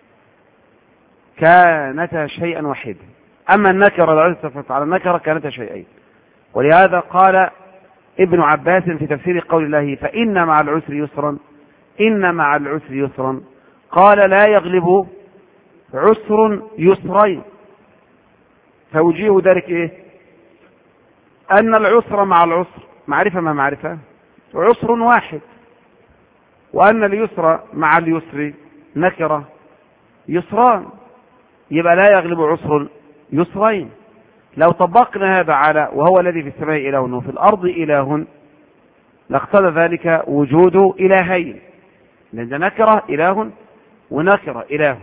كانتا شيئا واحدا، أما النكرة لو عطفت على النكرة كانتا شيئين. ولهذا قال ابن عباس في تفسير قول الله فإن مع العسر يسرا، إن مع العسر يسرا، قال لا يغلب عسر يسرين، توجيه ذلك إيه؟ أن العسر مع العسر معرفة مع معرفة عسر واحد، وأن اليسر مع اليسر نكرة يسران، يبقى لا يغلب عسر يسرين. لو طبقنا هذا على وهو الذي في السماء إله وفي الأرض إله لاقتضى ذلك وجود إلهين، لأن نكرة إله ونكرة إله.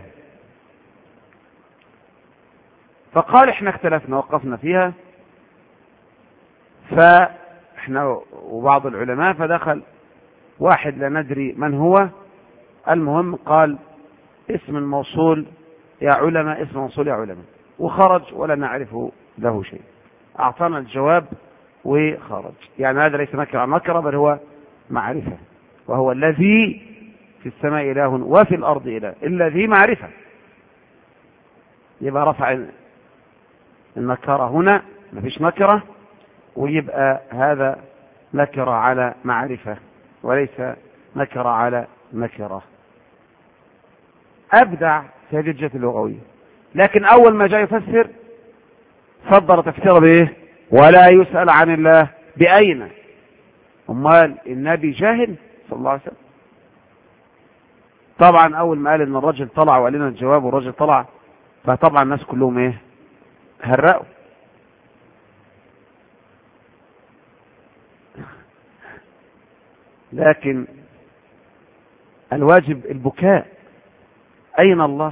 فقال احنا اختلفنا وقفنا فيها، فاحنا وبعض العلماء فدخل واحد لا ندري من هو، المهم قال اسم الموصول يا علماء، اسم موصول يا علماء، وخرج ولا نعرف له شيء، أعطانا الجواب وخرج. يعني هذا ليس نكرة نكرة بل هو معرفة، وهو الذي في السماء إله وفي الأرض إله، الذي معرفة، يبقى رفع النكرة هنا ما فيش نكرة، ويبقى هذا نكرة على معرفة وليس نكرة على نكرة. أبدع في هذه الجهة اللغوية، لكن أول ما جاء يفسر صدر تفسيره بإيه؟ ولا يسأل عن الله بأين. أمال النبي جاهل صلى الله عليه وسلم؟ طبعا أول ما قال إن الرجل طلع وقال لنا الجواب والرجل طلع، فطبعا الناس كلهم إيه؟ هرأوا. لكن الواجب البكاء. أين الله؟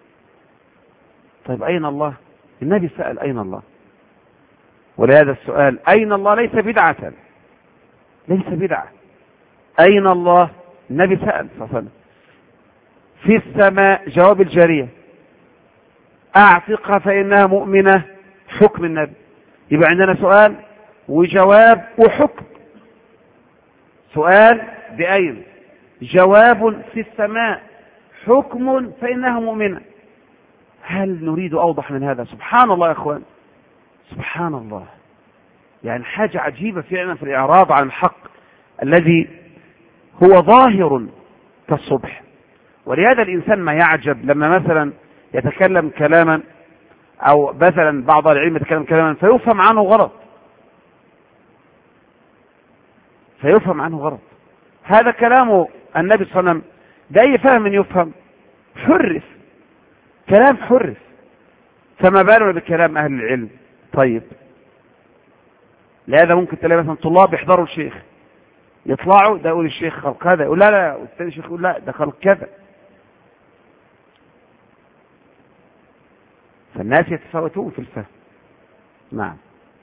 طيب أين الله؟ النبي سأل أين الله، ولهذا السؤال أين الله ليس بدعة، ليس بدعة. أين الله؟ النبي سأل صلى الله عليه وسلم. في السماء جواب الجارية أعتقها فإنها مؤمنة، حكم النبي. يبقى عندنا سؤال وجواب وحكم. سؤال بأين، جواب في السماء، حكم فإنها مؤمنة. هل نريد أوضح من هذا؟ سبحان الله يا أخوان، سبحان الله، يعني حاجة عجيبة فعلا في الإعراض عن الحق الذي هو ظاهر كالصبح. ولهذا الإنسان ما يعجب لما مثلا يتكلم كلاما، أو مثلا بعض العلم يتكلم كلاما فيفهم عنه غلط، فيفهم عنه غلط. هذا كلام النبي صلى الله عليه وسلم بأي فهم يفهم؟ حرف، كلام حرف، فما بالنا بكلام أهل العلم. طيب لهذا ممكن تلاقي مثلا طلاب يحضروا الشيخ، يطلعوا ده يقول الشيخ خلق كذا، يقول لا لا، والثاني الشيخ يقول لا ده خلق كذا، فالناس يتفاوتون في الفهم. نعم.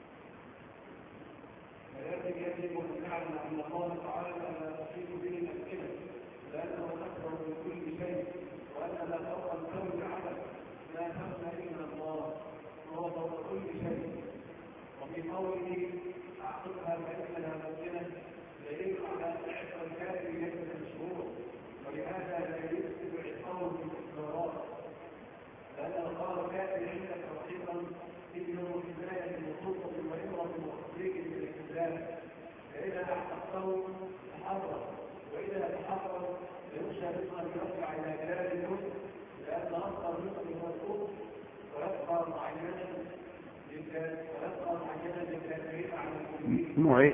معي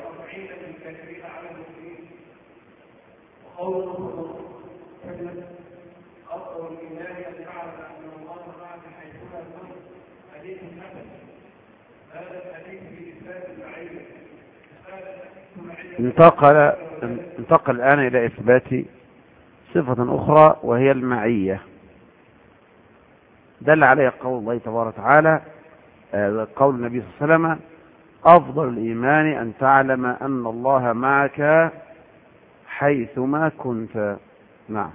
انتقل انتقل الآن إلى إثبات صفة أخرى وهي المعية، دل عليها قول الله تبارك وتعالى، قول النبي صلى الله عليه وسلم: أفضل الإيمان أن تعلم أن الله معك حيثما كنت. نعم.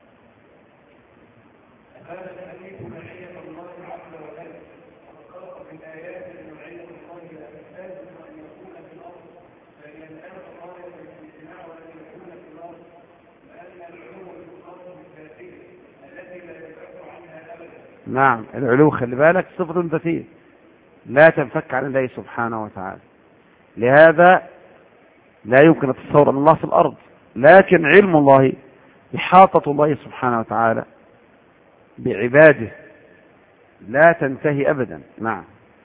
نعم، العلو خلي بالك صفة ذاتية لا تنفك عن الله سبحانه وتعالى، لهذا لا يمكن أن تتصور أن الله في الأرض، لكن علم الله، إحاطة الله سبحانه وتعالى بعباده لا تنتهي أبدا. نعم.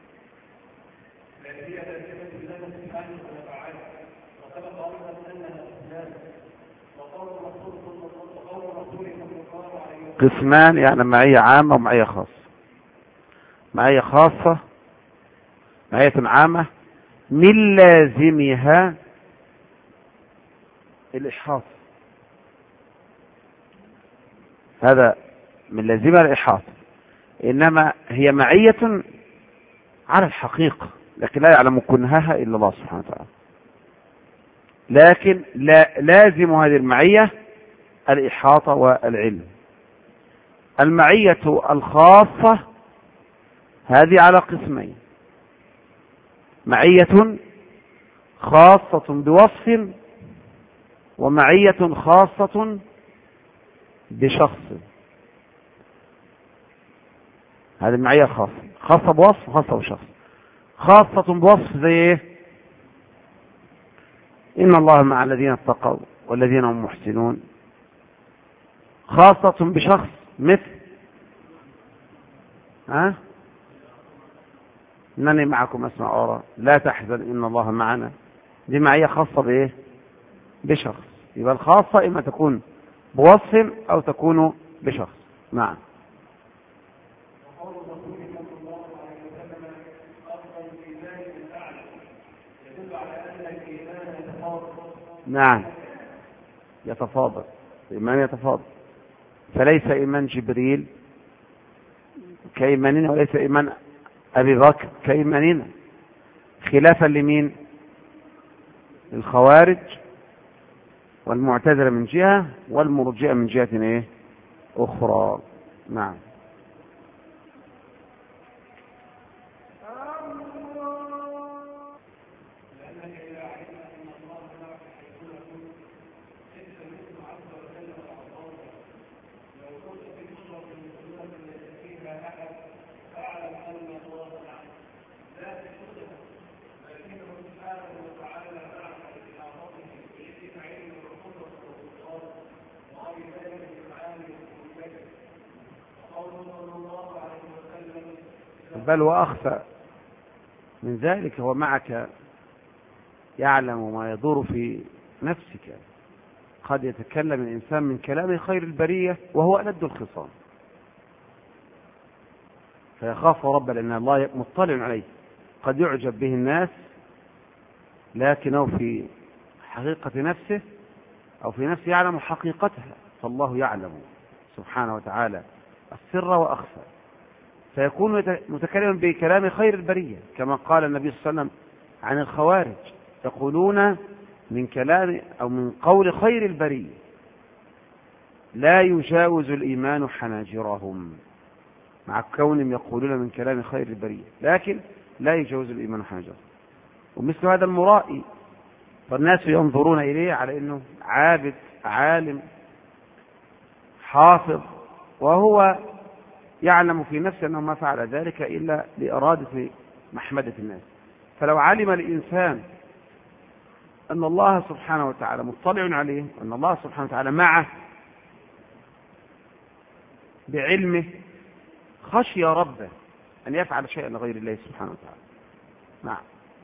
قسمان، يعني معية عامة ومعية خاصة. معية خاصة معية عامة من لازمها الإحاطة، هذا من لازمها الإحاطة، إنما هي معية على الحقيقة، لكن لا يعلم كنهها إلا الله سبحانه وتعالى. لكن لا لازم هذه المعية الإحاطة والعلم. المعية الخاصة هذه على قسمين: معية خاصة بوصف، ومعية خاصة بشخص. هذه المعية خاصة، خاصة بوصف وخاصة بشخص. خاصة بوصف زي ايه؟ إن الله مع الذين اتقوا والذين هم محسنون. خاصة بشخص مثل ها إنني معكم أسمع وأرى، لا تحزن إن الله معنا. دي معية خاصة بإيه؟ بشخص. يبقى الخاصة إما تكون بوصف أو تكون بشخص. نعم. نعم، يتفاضل، الإيمان يتفاضل، فليس إيمان جبريل كإيماننا، وليس إيمان أبي بكر كإيماننا، خلافا لمين؟ الخوارج والمعتزلة من جهة، والمرجئة من جهة إيه؟ أخرى. نعم. بل وأخفى من ذلك، هو معك يعلم ما يدور في نفسك. قد يتكلم الإنسان من كلام خير البرية وهو ألد الخصام، فيخاف رب لأن الله مطلع عليه. قد يعجب به الناس لكنه في حقيقة نفسه أو في نفسه يعلم حقيقتها، فالله يعلم سبحانه وتعالى السر وأخفى، فيكون متكلما بكلام خير البرية، كما قال النبي صلى الله عليه وسلم عن الخوارج: يقولون من كلام أو من قول خير البرية لا يجاوز الإيمان حناجرهم، مع كونهم يقولون من كلام خير البرية لكن لا يجاوز الإيمان حناجرهم. ومثل هذا المرائي، فالناس ينظرون إليه على أنه عابد عالم حافظ، وهو يعلم في نفسه أنه ما فعل ذلك إلا لإرادة محمدة الناس. فلو علم الإنسان أن الله سبحانه وتعالى مطلع عليه، وأن الله سبحانه وتعالى معه بعلمه، خشي ربه أن يفعل شيئا لغير الله سبحانه وتعالى. نعم.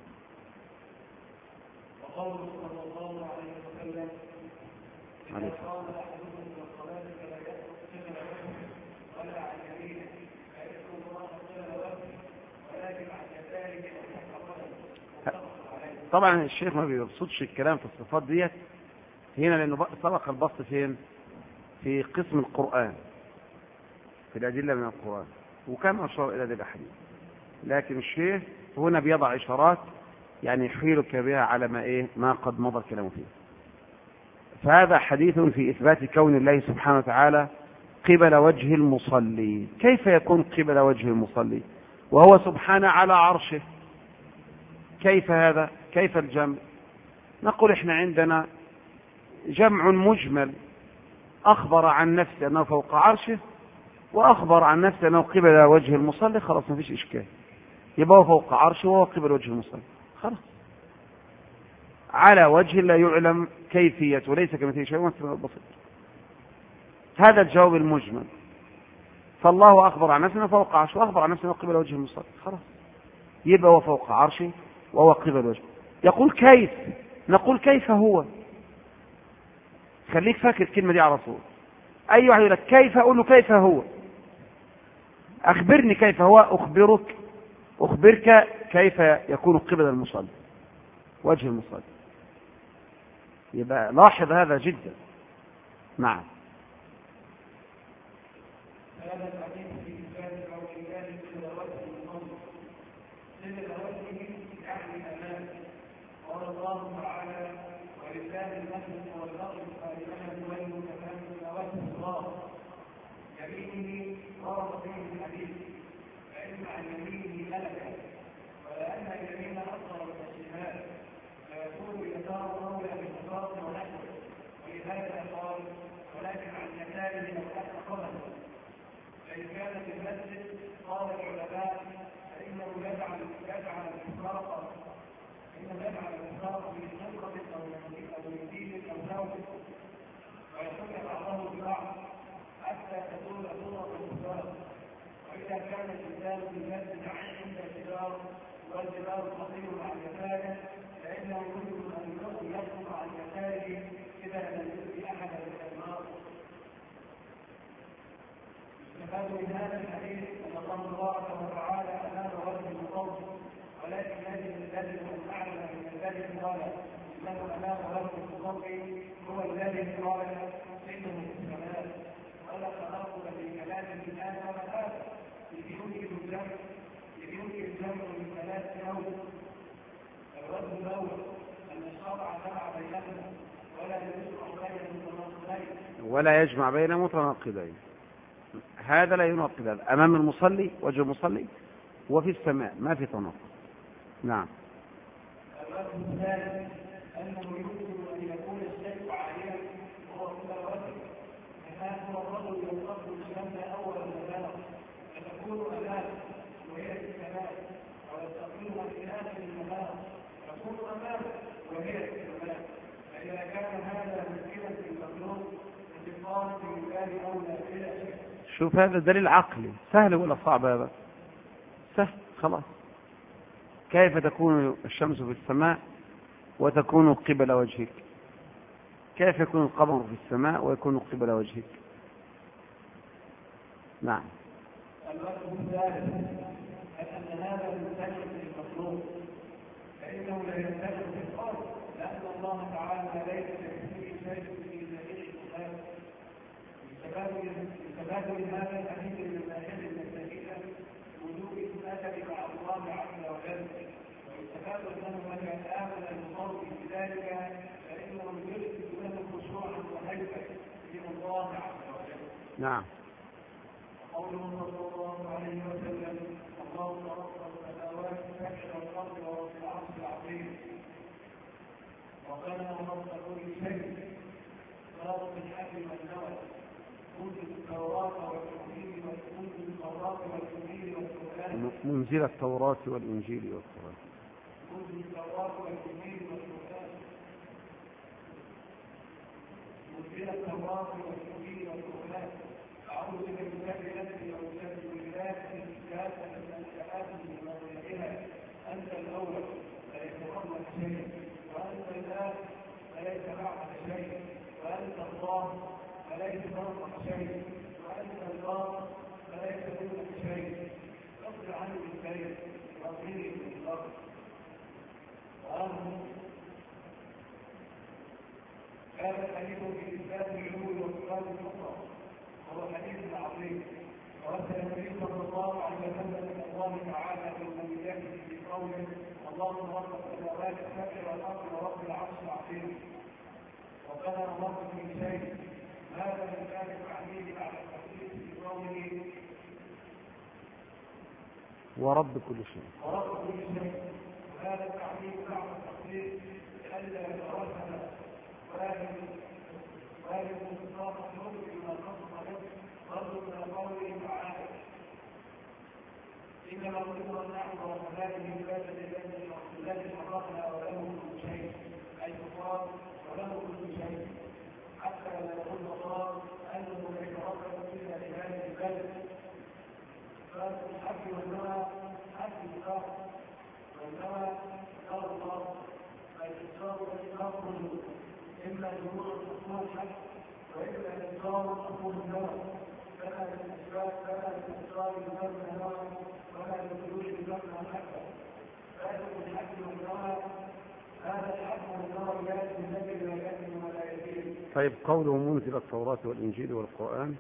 وقوله صلى الله عليه وسلم: إذا قام أحدكم في الصلاة فلا يسقط قبل وجهه ولا عن يمينه فيذكر الله قبل وجهه ولكن عن يساره فيتحرك. طبعا الشيخ ما بيبسطش الكلام في الصفات ديت هنا، لأنه سبق البسط فين؟ في قسم القرآن، في الأدلة من القرآن، وكان أشار إلى ذي الأحاديث، لكن الشيخ هنا بيضع إشارات يعني يحيلك بها على ما إيه ما قد مضى الكلام فيه. فهذا حديث في إثبات كون الله سبحانه وتعالى قبل وجه المصلي. كيف يكون قبل وجه المصلي وهو سبحانه على عرشه؟ كيف هذا؟ كيف الجمع؟ نقول إحنا عندنا جمع مجمل، أخبر عن نفسه أنه فوق عرشه وأخبر عن نفسه أنه قبل وجه المصلي، خلاص ما فيش إشكال، يبقى هو فوق عرشه وهو قبل وجه المصلي، خلاص، على وجه لا يعلم كيفيته، وليس كمثله شيء وهو بسيط. هذا الجواب المجمل. فالله أخبر عن نفسه فوق عرشه وأخبر عن نفسه قبل وجه المصلي، خلاص، يبقى هو فوق عرشه وهو قبل وجهه. يقول كيف؟ نقول كيف هو؟ خليك فاكر الكلمة دي على طول. أي واحد يقول لك كيف، أقول له كيف هو؟ أخبرني كيف هو، أخبرك أخبرك كيف يكون قبل المصلي وجه المصلي. يبقى لاحظ هذا جدا. نعم. هذا الحديث في كتاب الأولياء إلى وجه المصلي إلى وجهه يعني أمام. قال الله تعالى: ولله المشرق والمغرب فإنما يولوا كفان إلى وجه الله. يمينه ورد فيه الحديث، فإن عن يمينه ملكا، ولأن اليمين أصغر من الشمال فيكون يسار أولى بالنشاط ونحوه، ولهذا قال: ولكن عن يساره لو تحت قدمه. فإن كان في المسجد قال العلماء فإنه يجعل يجعل الإفراق إنه يجعل الإفراق في خلقة أو يزيد أو نوم، ويحك بعضه ببعض حتى تكون صورة الإفراق. وإذا كان الإنسان في المسجد عند الجدار والجدار قصير عن يساره فإنه يمكن أن يخرج عن يساره إذا لم يؤذي أحدا بالإمارة. يستفاد من هذا الحديث أن الله تبارك وتعالى أمام وجه المصلي، ولكن يجب الذي هو أعلم من الذي قال إنه أمام وجه المصلي هو الذي قال إنه في السماء، ولا تناقض في كلامه الآن ولا هذا، إذ يمكن الجمع إذ يمكن الجمع من ثلاث أوجه. الوجه الأول أن الشرع جمع بينهما ولا يجمع بين المتناقضين ولا يجمع بين متناقضين، هذا لا يناقض هذا، أمام المصلي وجه المصلي وفي السماء ما في تناقض. نعم. الوجه الثاني أنه يمكن أن يكون الشيء عاليا وهو كل وجه، كما هو الرجل ينقض الشمس أول المنام فتكون أمامه وهي في السماء، ويستقيم في آخر المنام تكون أمامه وهي في السماء. فإذا كان هذا ممكنا في المخلوق انتقال في الله أولى بلا شك. شوف هذا دليل عقلي، سهل ولا صعب؟ هذا سهل خلاص. كيف تكون الشمس في السماء وتكون قبل وجهك؟ كيف يكون القمر في السماء ويكون قبل وجهك؟ نعم. الوجه الثالث أن هذا ممتنع في المخلوق، فإنه لا يمتنع في الأرض، لأن الله تعالى ليس كمثله شيء في جميع الصفات. يستفاد من هذا الحديث من الناحية المستفيدة وجوب الأدب مع الله عز وجل، ويستفاد أنه من يتآمل المصلي بذلك فإنه يجلب له خشوعا وهيبة من الله عز وجل. نعم. قوله صلى الله عليه وسلم: اللهم رب السماوات السبع والأرض ورب العرش العظيم، وكان رب كل شيء، رب الحق والنوى، منزل التوراة والإنجيل منزل التوراة والإنجيل والقرآن منزل التوراة والإنجيل والقرآن منزل التوراة والإنجيل والقرآن منزل التوراة والإنجيل والقرآن أعوذ بك من شر نفسي أو شر ولادتي ثلاثة من الشهادة من مغربها. أنت الأول فليس قبلك شيء، وأنت الآن فليس بعدك شيء، وأنت الله فليس فوقك شيء، وأنت الله فليس دونك شيء. اصبر عني بالخير واغفرني بالفضل. وأنت هذا الحديث في إثبات العلو وصفات الأخرى وهو حديث عظيم. ورد النبي صلى الله عليه وسلم من الله تعالى في المنزلات في قوله اللهم رب السماوات السبع والأرض ورب العرش العظيم. وقال الله في شيء هذا من كان التعليل على التحديث في قوله ورب كل شيء. ورب كل شيء. وهذا التعليل بعد التقدير لئلا يتوسل وهذا وهذا المصطلح النور بما قصد له رد من قوله تعالى انما امرنا ان نعبد وهذه العباده التي خلقنا وله كل شيء اي قال وله كل شيء حتى لا يقول الله انه يتوكل الا لهذه العباده فالحج والنوى حج الله والنوى دار الله فالإسرار والإسرار إما جمهور الحكم الحج وإما الإسرار حكم النوى فلا للإسرار فلا للإسرار بمبنى النوى ولا للخروج بمبنى الحج فيجب الحج والنوى هذا الحج والنوى لا ينزل ولا يأتي ولا يزيد. طيب قوله منزل التوراة والإنجيل والقرآن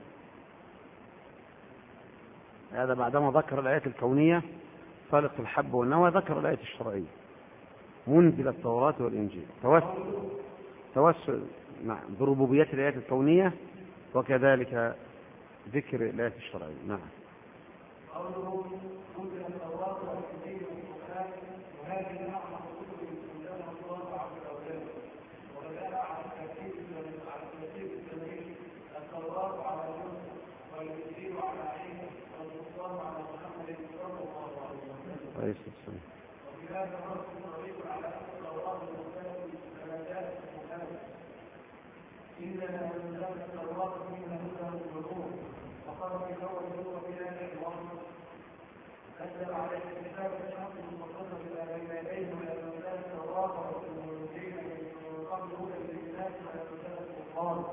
هذا بعدما ذكر الآيات الكونية فالق الحب والنوى ذكر الآيات الشرعية منزل التوراة والإنجيل توسل توسل نعم بربوبية الآيات الكونية وكذلك ذكر الآيات الشرعية. نعم. قوله منزل التوراة والإنجيل والقرآن وهذه معنى كتب انزلها الله عز وجل وبدأ على الترتيب على الترتيب التمرين التوراة على موسى والإنجيل على عيسى والقرآن على محمد صلى الله عليه وسلم. وفي هذا الرسم طريق على أن التوراة المختلف كما جاءت في القرآن إننا أنزلنا التوراة فيها هدى ونور وقال في أول سورة في هذا الوقت أنزل عليه الكتاب الحق المقدس إلى بين يديه وإلى أنزل التوراة والإنجيل من قبل هدى للناس وأنزل القرآن.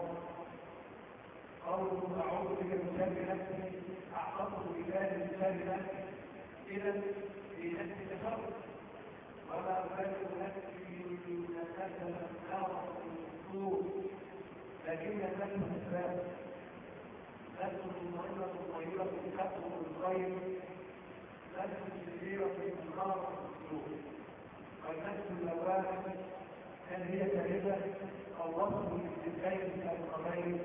قوله أعوذ بك من شر نفسي أعتصم بالله من شر نفسي إذا في نفسي شر ولا أبالغ نفسي من الناس النار السوء لكن النفس الإسلام نفس المطمئنة الطيبة تحكم الخير نفس الشريرة النار السوء والنفس اللوامة هل هي كاذبة أو وصف للخير أو الخير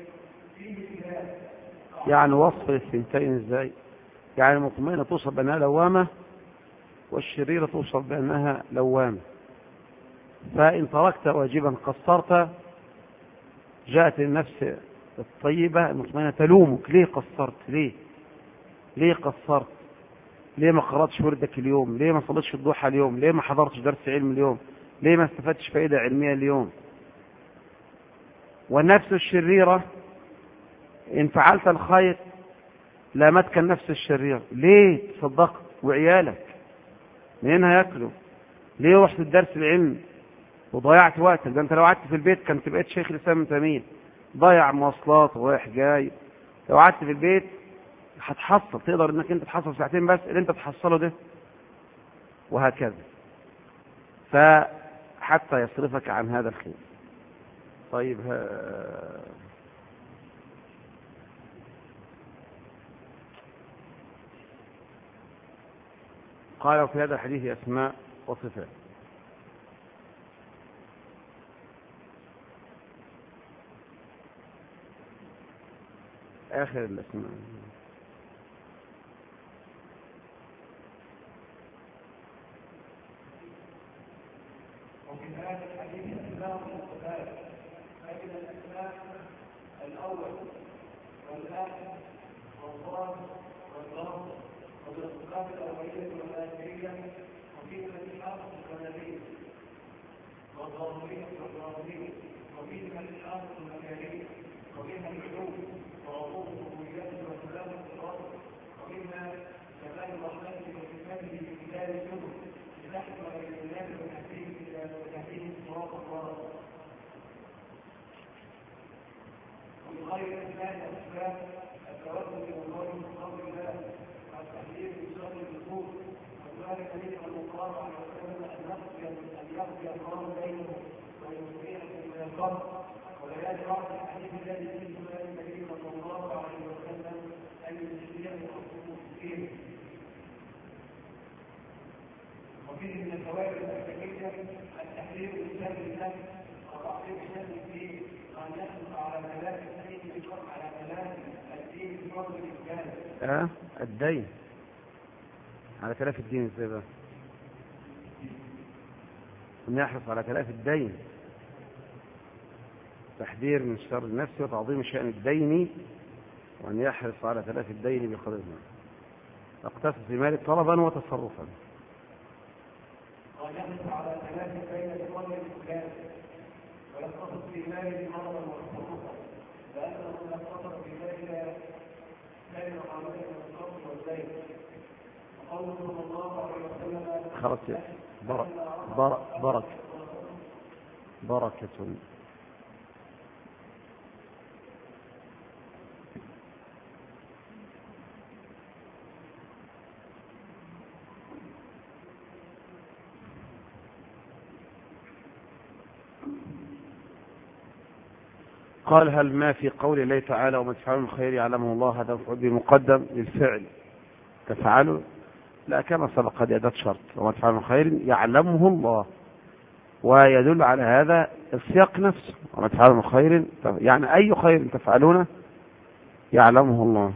يعني وصف الثنتين ازاي؟ يعني المطمئنة توصف بأنها لوامة والشريرة توصف بأنها لوامة. فإن تركت واجبا قصرت جاءت النفس الطيبة المطمئنة تلومك ليه قصرت ليه ليه قصرت ليه ما قرأتش وردك اليوم ليه ما صليتش الضحى اليوم ليه ما حضرتش درس علم اليوم ليه ما استفدتش فائدة علمية اليوم. والنفس الشريرة إن فعلت الخير لامتك النفس الشريرة ليه تصدقت وعيالك منين هياكلوا ليه رحت الدرس العلم وضيعت وقتك ده انت لو قعدت في البيت كنت بقيت شيخ الإسلام ابن تيمية ضيع مواصلات ورايح جاي. لو قعدت في البيت هتحصل تقدر انك انت تحصل ساعتين بس اللي انت تحصله ده وهكذا فحتى يصرفك عن هذا الخير. طيب ها قال في هذا الحديث أسماء وصفات. آخر الأسماء وفي هذا الحديث أسماء وصفات فإن الأسماء الأول والآخر والظاهر والظاهر والصفات الأولية والآخرية وفيها الإحاط والنبي والظاهرية والظاهرية وفيها الإحاط والمكانية وفيها العلوم وعروض الربوبيات وسلام الصراط ومنها كمال رحمته وصفاته في كتاب الكتب لتحكم بين الناس وتهديه صراط الله. ومن غير اسماء الاسباب التوسل الى الله من قول الله والتحذير من شر النفوس وذلك من المقام على وسلم ان يقضي ان يقضي الله بينه ويصلحه من القبر وبيان بعض الحديث الذي فيه سؤال النبي صلى الله عليه وسلم أن يشير الرسول فيه. وفيه من الفوائد المستفيدة التحرير بشر النفس وتعطيل شر الدين وأن يحرص على ثلاث الدين على ثلاث الدين بفضل الإسلام. اه الدين على تلاف الدين ازاي بقى؟ ان يحرص على تلاف الدين، تحذير من شر النفس وتعظيم شأن الدين، وان يحرص على تلاف الدين بقدر ما اقتص في مال طلبا وتصرفا. وان يحرص على تلاف الدين بقدر الاسلام ويقتص في ماله طلبا وتصرفا، لانه اذا اقتصر في ذلك كان عليه الصبر والدين. وقوله صلى الله عليه وسلم خلاص يا بركة بركة بركة بركة. قال هل ما في قول الله تعالى وما تفعلوا من خير يعلمه الله هذا مفعول به مقدم للفعل تفعلوا؟ لا، كما سبق هذه أداة شرط، وما تفعلوا من خير يعلمه الله، ويدل على هذا السياق نفسه، وما تفعلوا من خير يعني أي خير تفعلونه يعلمه الله.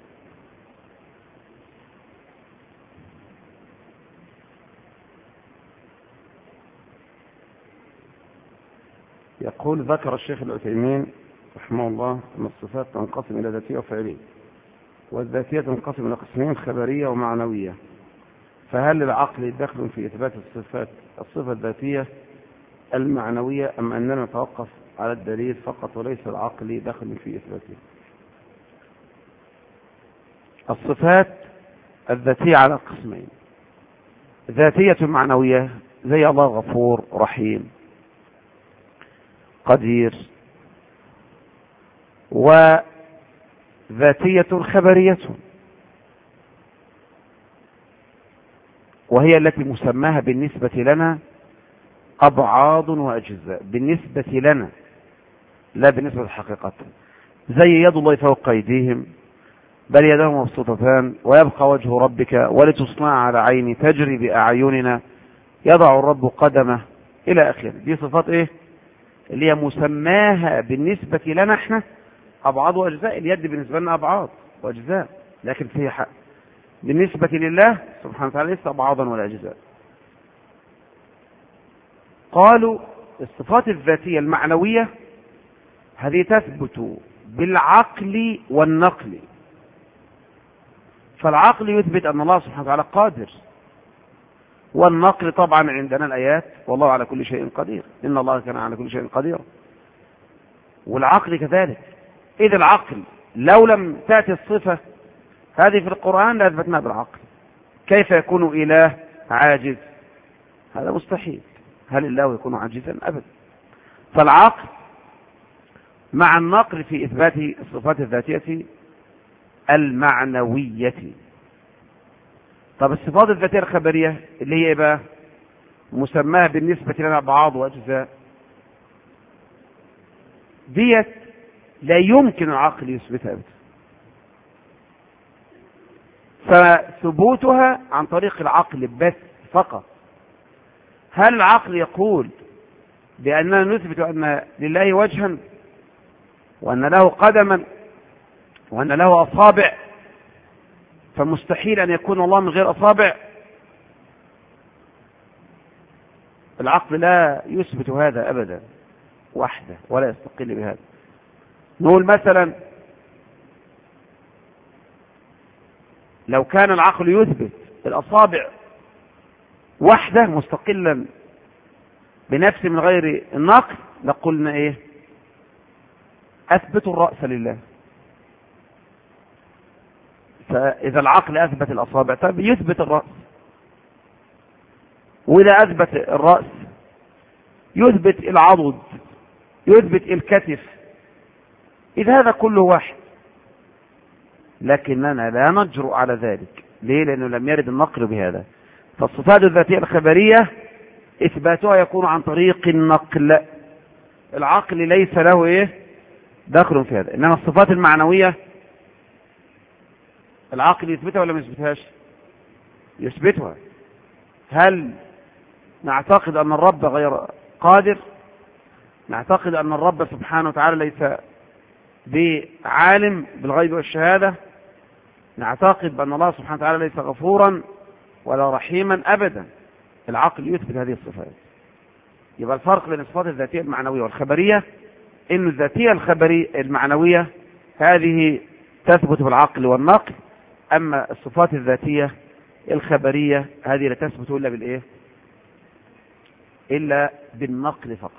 يقول ذكر الشيخ العثيمين رحمه الله أن الصفات تنقسم إلى ذاتية وفعلية، والذاتية تنقسم إلى قسمين خبرية ومعنوية، فهل للعقل دخل في إثبات الصفات الصفة الذاتية المعنوية أم أننا نتوقف على الدليل فقط وليس العقل دخل في إثباته؟ الصفات الذاتية على قسمين، ذاتية معنوية زي الله غفور رحيم قدير، وذاتية خبرية وهي التي مسماها بالنسبة لنا أبعاض وأجزاء، بالنسبة لنا لا بالنسبة للحقيقة، زي يد الله فوق أيديهم بل يداه مبسوطتان ويبقى وجه ربك ولتصنع على عيني تجري بأعيننا يضع الرب قدمه إلى آخره. دي صفات إيه اللي هي مسماها بالنسبة لنا احنا أبعاض وأجزاء. اليد بالنسبة لنا أبعاض وأجزاء، لكن فيها حق بالنسبة لله سبحانه وتعالى ليس أبعاضا ولا أجزاء. قالوا الصفات الذاتية المعنوية هذه تثبت بالعقل والنقل، فالعقل يثبت أن الله سبحانه وتعالى قادر، والنقل طبعا عندنا الآيات والله على كل شيء قدير، إن الله كان على كل شيء قدير، والعقل كذلك. إذا العقل لو لم تأتي الصفة هذه في القرآن لأثبتناها بالعقل. كيف يكون إله عاجز؟ هذا مستحيل. هل الله يكون عاجزا؟ أبدا. فالعقل مع النقل في إثبات الصفات الذاتية المعنوية. طب الصفات الذاتية الخبرية اللي هي بقى مسماها بالنسبة لنا بعض وأجزاء، ديت لا يمكن العقل يثبتها أبدا، فثبوتها عن طريق العقل بس فقط. هل العقل يقول بأننا نثبت أن لله وجها وأن له قدما وأن له أصابع، فمستحيل أن يكون الله من غير أصابع؟ العقل لا يثبت هذا أبدا وحده ولا يستقل بهذا. نقول مثلا لو كان العقل يثبت الأصابع وحده مستقلا بنفسه من غير النقل لقلنا إيه؟ أثبت الرأس لله. فإذا العقل أثبت الأصابع طيب يثبت الرأس، وإذا أثبت الرأس يثبت العضد يثبت الكتف، إذا هذا كله واحد. لكننا لا نجرؤ على ذلك. ليه؟ لأنه لم يرد النقل بهذا. فالصفات الذاتية الخبرية إثباتها يكون عن طريق النقل، العقل ليس له ايه دخل في هذا. انما الصفات المعنوية العقل يثبتها ولا ما يثبتهاش؟ يثبتها. هل نعتقد ان الرب غير قادر؟ نعتقد ان الرب سبحانه وتعالى ليس بعالم بالغيب والشهادة؟ نعتقد بان الله سبحانه وتعالى ليس غفورا ولا رحيما؟ ابدا. العقل يثبت هذه الصفات. يبقى الفرق بين الصفات الذاتية المعنوية والخبرية ان الذاتية الخبرية المعنوية هذه تثبت بالعقل والنقل، اما الصفات الذاتية الخبرية هذه لا تثبت الا بالايه؟ الا بالنقل فقط.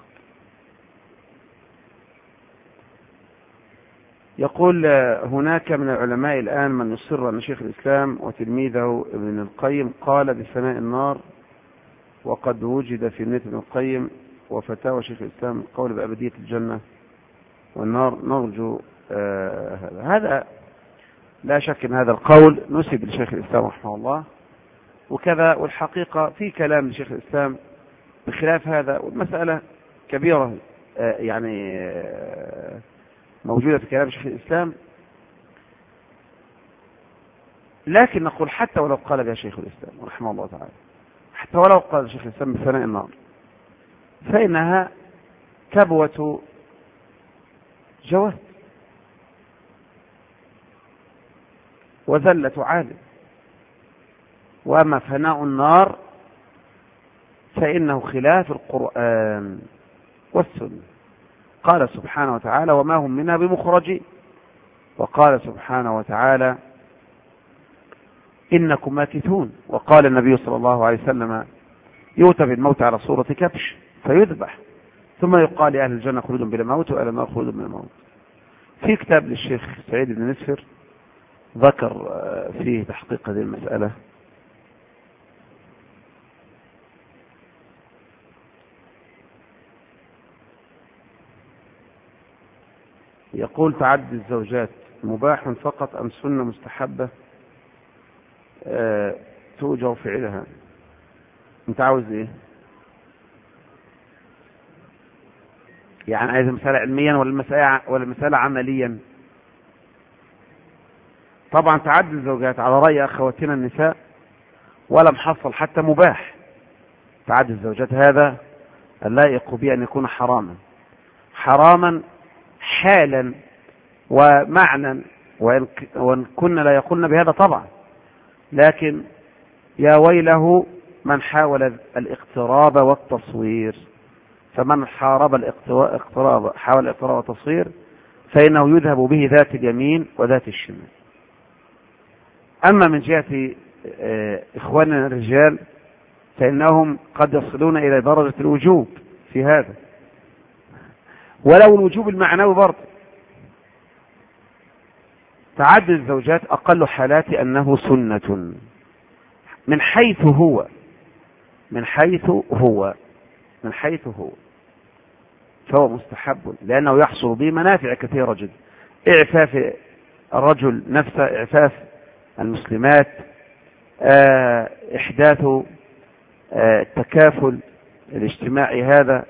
يقول هناك من العلماء الآن من يصر أن شيخ الإسلام وتلميذه ابن القيم قال بفناء النار، وقد وجد في نية ابن القيم وفتاوى شيخ الإسلام القول بأبدية الجنة والنار. نرجو آه هذا هذا لا شك أن هذا القول نسب لشيخ الإسلام رحمه الله، وكذا والحقيقة في كلام لشيخ الإسلام بخلاف هذا، والمسألة كبيرة آه يعني آه موجودة في كلام شيخ الإسلام، لكن نقول حتى ولو قال بها شيخ الإسلام رحمه الله تعالى، حتى ولو قال شيخ الإسلام بفناء النار، فإنها كبوة جواد وذلة عالم. وأما فناء النار فإنه خلاف القرآن والسنة. قال سبحانه وتعالى وما هم منها بمخرجين، وقال سبحانه وتعالى إنكم ماكثون، وقال النبي صلى الله عليه وسلم يؤتى بالموت على صورة كبش فيذبح ثم يقال لأهل الجنة خلود بلا موت وأهل النار خلود بلا موت. في كتاب للشيخ سعيد بن نسفر ذكر فيه تحقيق هذه المسألة. يقول تعدي الزوجات مباح فقط أم سنة مستحبة أه توجب فعلها؟ انت عاوز ايه؟ يعني عايز مسألة علميا ولا مسألة ولا مسألة عمليا؟ طبعا تعدي الزوجات على رأي أخواتنا النساء ولا محصل حتى مباح. تعدي الزوجات هذا اللائق بأن يكون حراما، حراما حالا ومعنى، وإن كنا لا يقولن بهذا طبعا، لكن يا ويله من حاول الاقتراب والتصوير، فمن حارب الاقتراب حاول الاقتراب والتصوير فإنه يذهب به ذات اليمين وذات الشمال. أما من جهة إخواننا الرجال فإنهم قد يصلون إلى درجة الوجوب في هذا، ولو الوجوب المعنوي برضه. تعدد الزوجات أقل حالات أنه سنة من حيث هو من حيث هو من حيث هو فهو مستحب، لأنه يحصل به منافع كثيرة جدا: إعفاف الرجل نفسه، إعفاف المسلمات، إحداث التكافل الاجتماعي هذا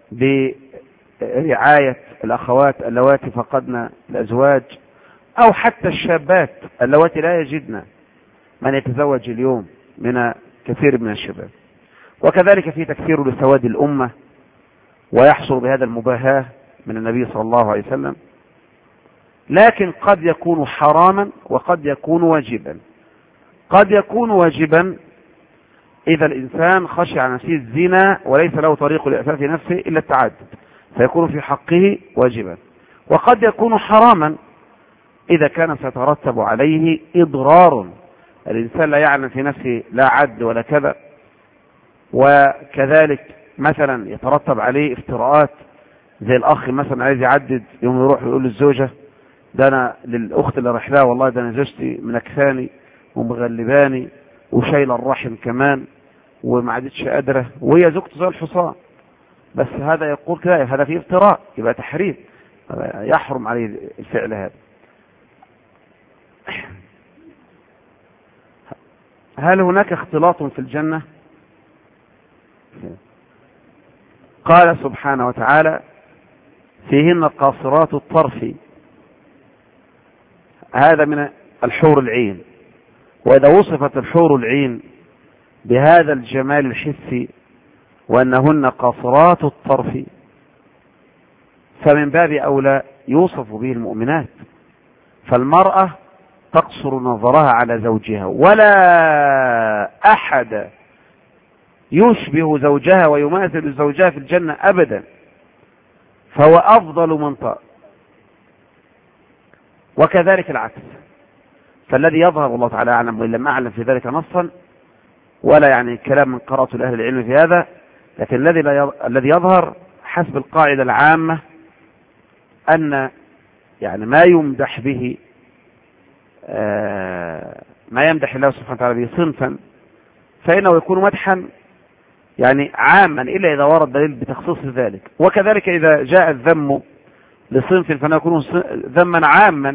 برعاية الأخوات اللواتي فقدن الأزواج، أو حتى الشابات اللواتي لا يجدن من يتزوج اليوم من كثير من الشباب. وكذلك في تكثير لسواد الأمة، ويحصل بهذا المباهاة من النبي صلى الله عليه وسلم. لكن قد يكون حراما وقد يكون واجبا. قد يكون واجبا إذا الإنسان خشي على نفسه الزنا وليس له طريق لإعفاف نفسه إلا التعدد، فيكون في حقه واجبا. وقد يكون حراما إذا كان سيترتب عليه إضرار، الإنسان لا يعلم في نفسه لا عد ولا كذا، وكذلك مثلا يترتب عليه افتراءات، زي الأخ مثلا عايز يعدد يوم يروح ويقول للزوجة ده أنا للأخت اللي راح لها والله ده أنا زوجتي منكثاني ومغلباني وشايله الرحم كمان وما عادتش قادرة وهي زوجته زي الحصان، بس هذا يقول كده، هذا فيه افتراء، يبقى تحريم، يحرم عليه الفعل هذا. هل هناك اختلاط في الجنة؟ قال سبحانه وتعالى فيهن قاصرات الطرف، هذا من الحور العين. وإذا وصفت الحور العين بهذا الجمال الحسي وأنهن قاصرات الطرف، فمن باب أولى يوصف به المؤمنات. فالمرأة تقصر نظرها على زوجها، ولا أحد يشبه زوجها ويماثل زوجها في الجنة أبدا، فهو أفضل من طاء. وكذلك العكس، فالذي يظهر والله تعالى أعلم وإن لم أعلم في ذلك نصا، ولا يعني كلام من قرأته لأهل العلم في هذا، لكن الذي الذي يظهر حسب القاعدة العامة أن يعني ما يمدح به آه ما يمدح الله سبحانه وتعالى به صنفا فإنه يكون مدحا يعني عاما، إلا إذا ورد دليل بتخصيص ذلك. وكذلك إذا جاء الذم لصنف فإنه يكون ذما عاما،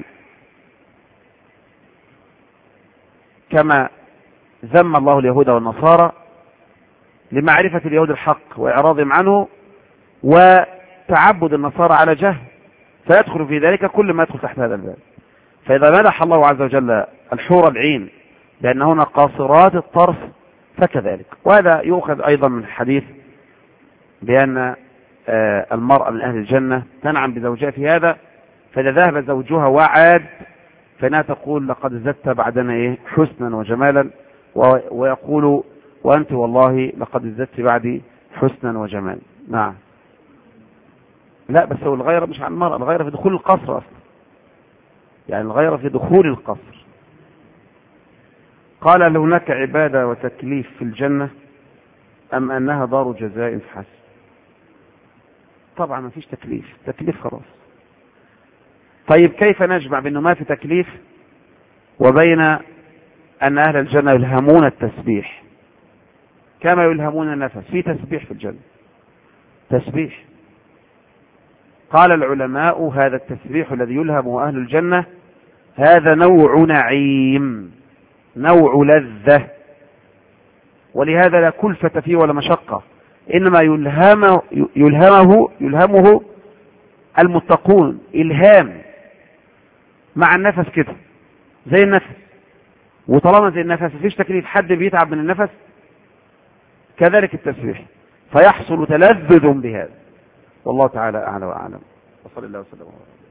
كما ذم الله اليهود والنصارى لمعرفة اليهود الحق وإعراضهم عنه وتعبد النصارى على جهل، فيدخل في ذلك كل ما يدخل تحت هذا الباب. فإذا مدح الله عز وجل الحور العين بأنهن قاصرات الطرف فكذلك. وهذا يؤخذ أيضا من الحديث بأن المرأة من أهل الجنة تنعم بزوجها في هذا، فإذا ذهب زوجها وعاد فإنها تقول لقد زدت بعدنا إيه حسنا وجمالا، ويقول وأنت والله لقد زدت بعدي حسنا وجمالا. نعم. لا بس هو الغيرة مش عن المرأة، الغيرة في دخول القصر أصلا، يعني الغيرة في دخول القصر. قال هل هناك عبادة وتكليف في الجنة أم أنها دار جزاء فحسب؟ طبعا ما فيش تكليف، تكليف خلاص. طيب كيف نجمع بأنه ما في تكليف وبين أن أهل الجنة يلهمون التسبيح كما يلهمون النفس؟ في تسبيح في الجنة، تسبيح. قال العلماء هذا التسبيح الذي يلهمه أهل الجنة هذا نوع نعيم، نوع لذة، ولهذا لا كلفة فيه ولا مشقة، إنما يلهمه يلهمه يلهمه المتقون إلهام مع النفس كده زي النفس. وطالما زي النفس مفيش تكليف، حد بيتعب من النفس، كذلك التسبيح، فيحصل تلذذ بهذا. والله تعالى أعلى وأعلم، وصلى الله وسلم.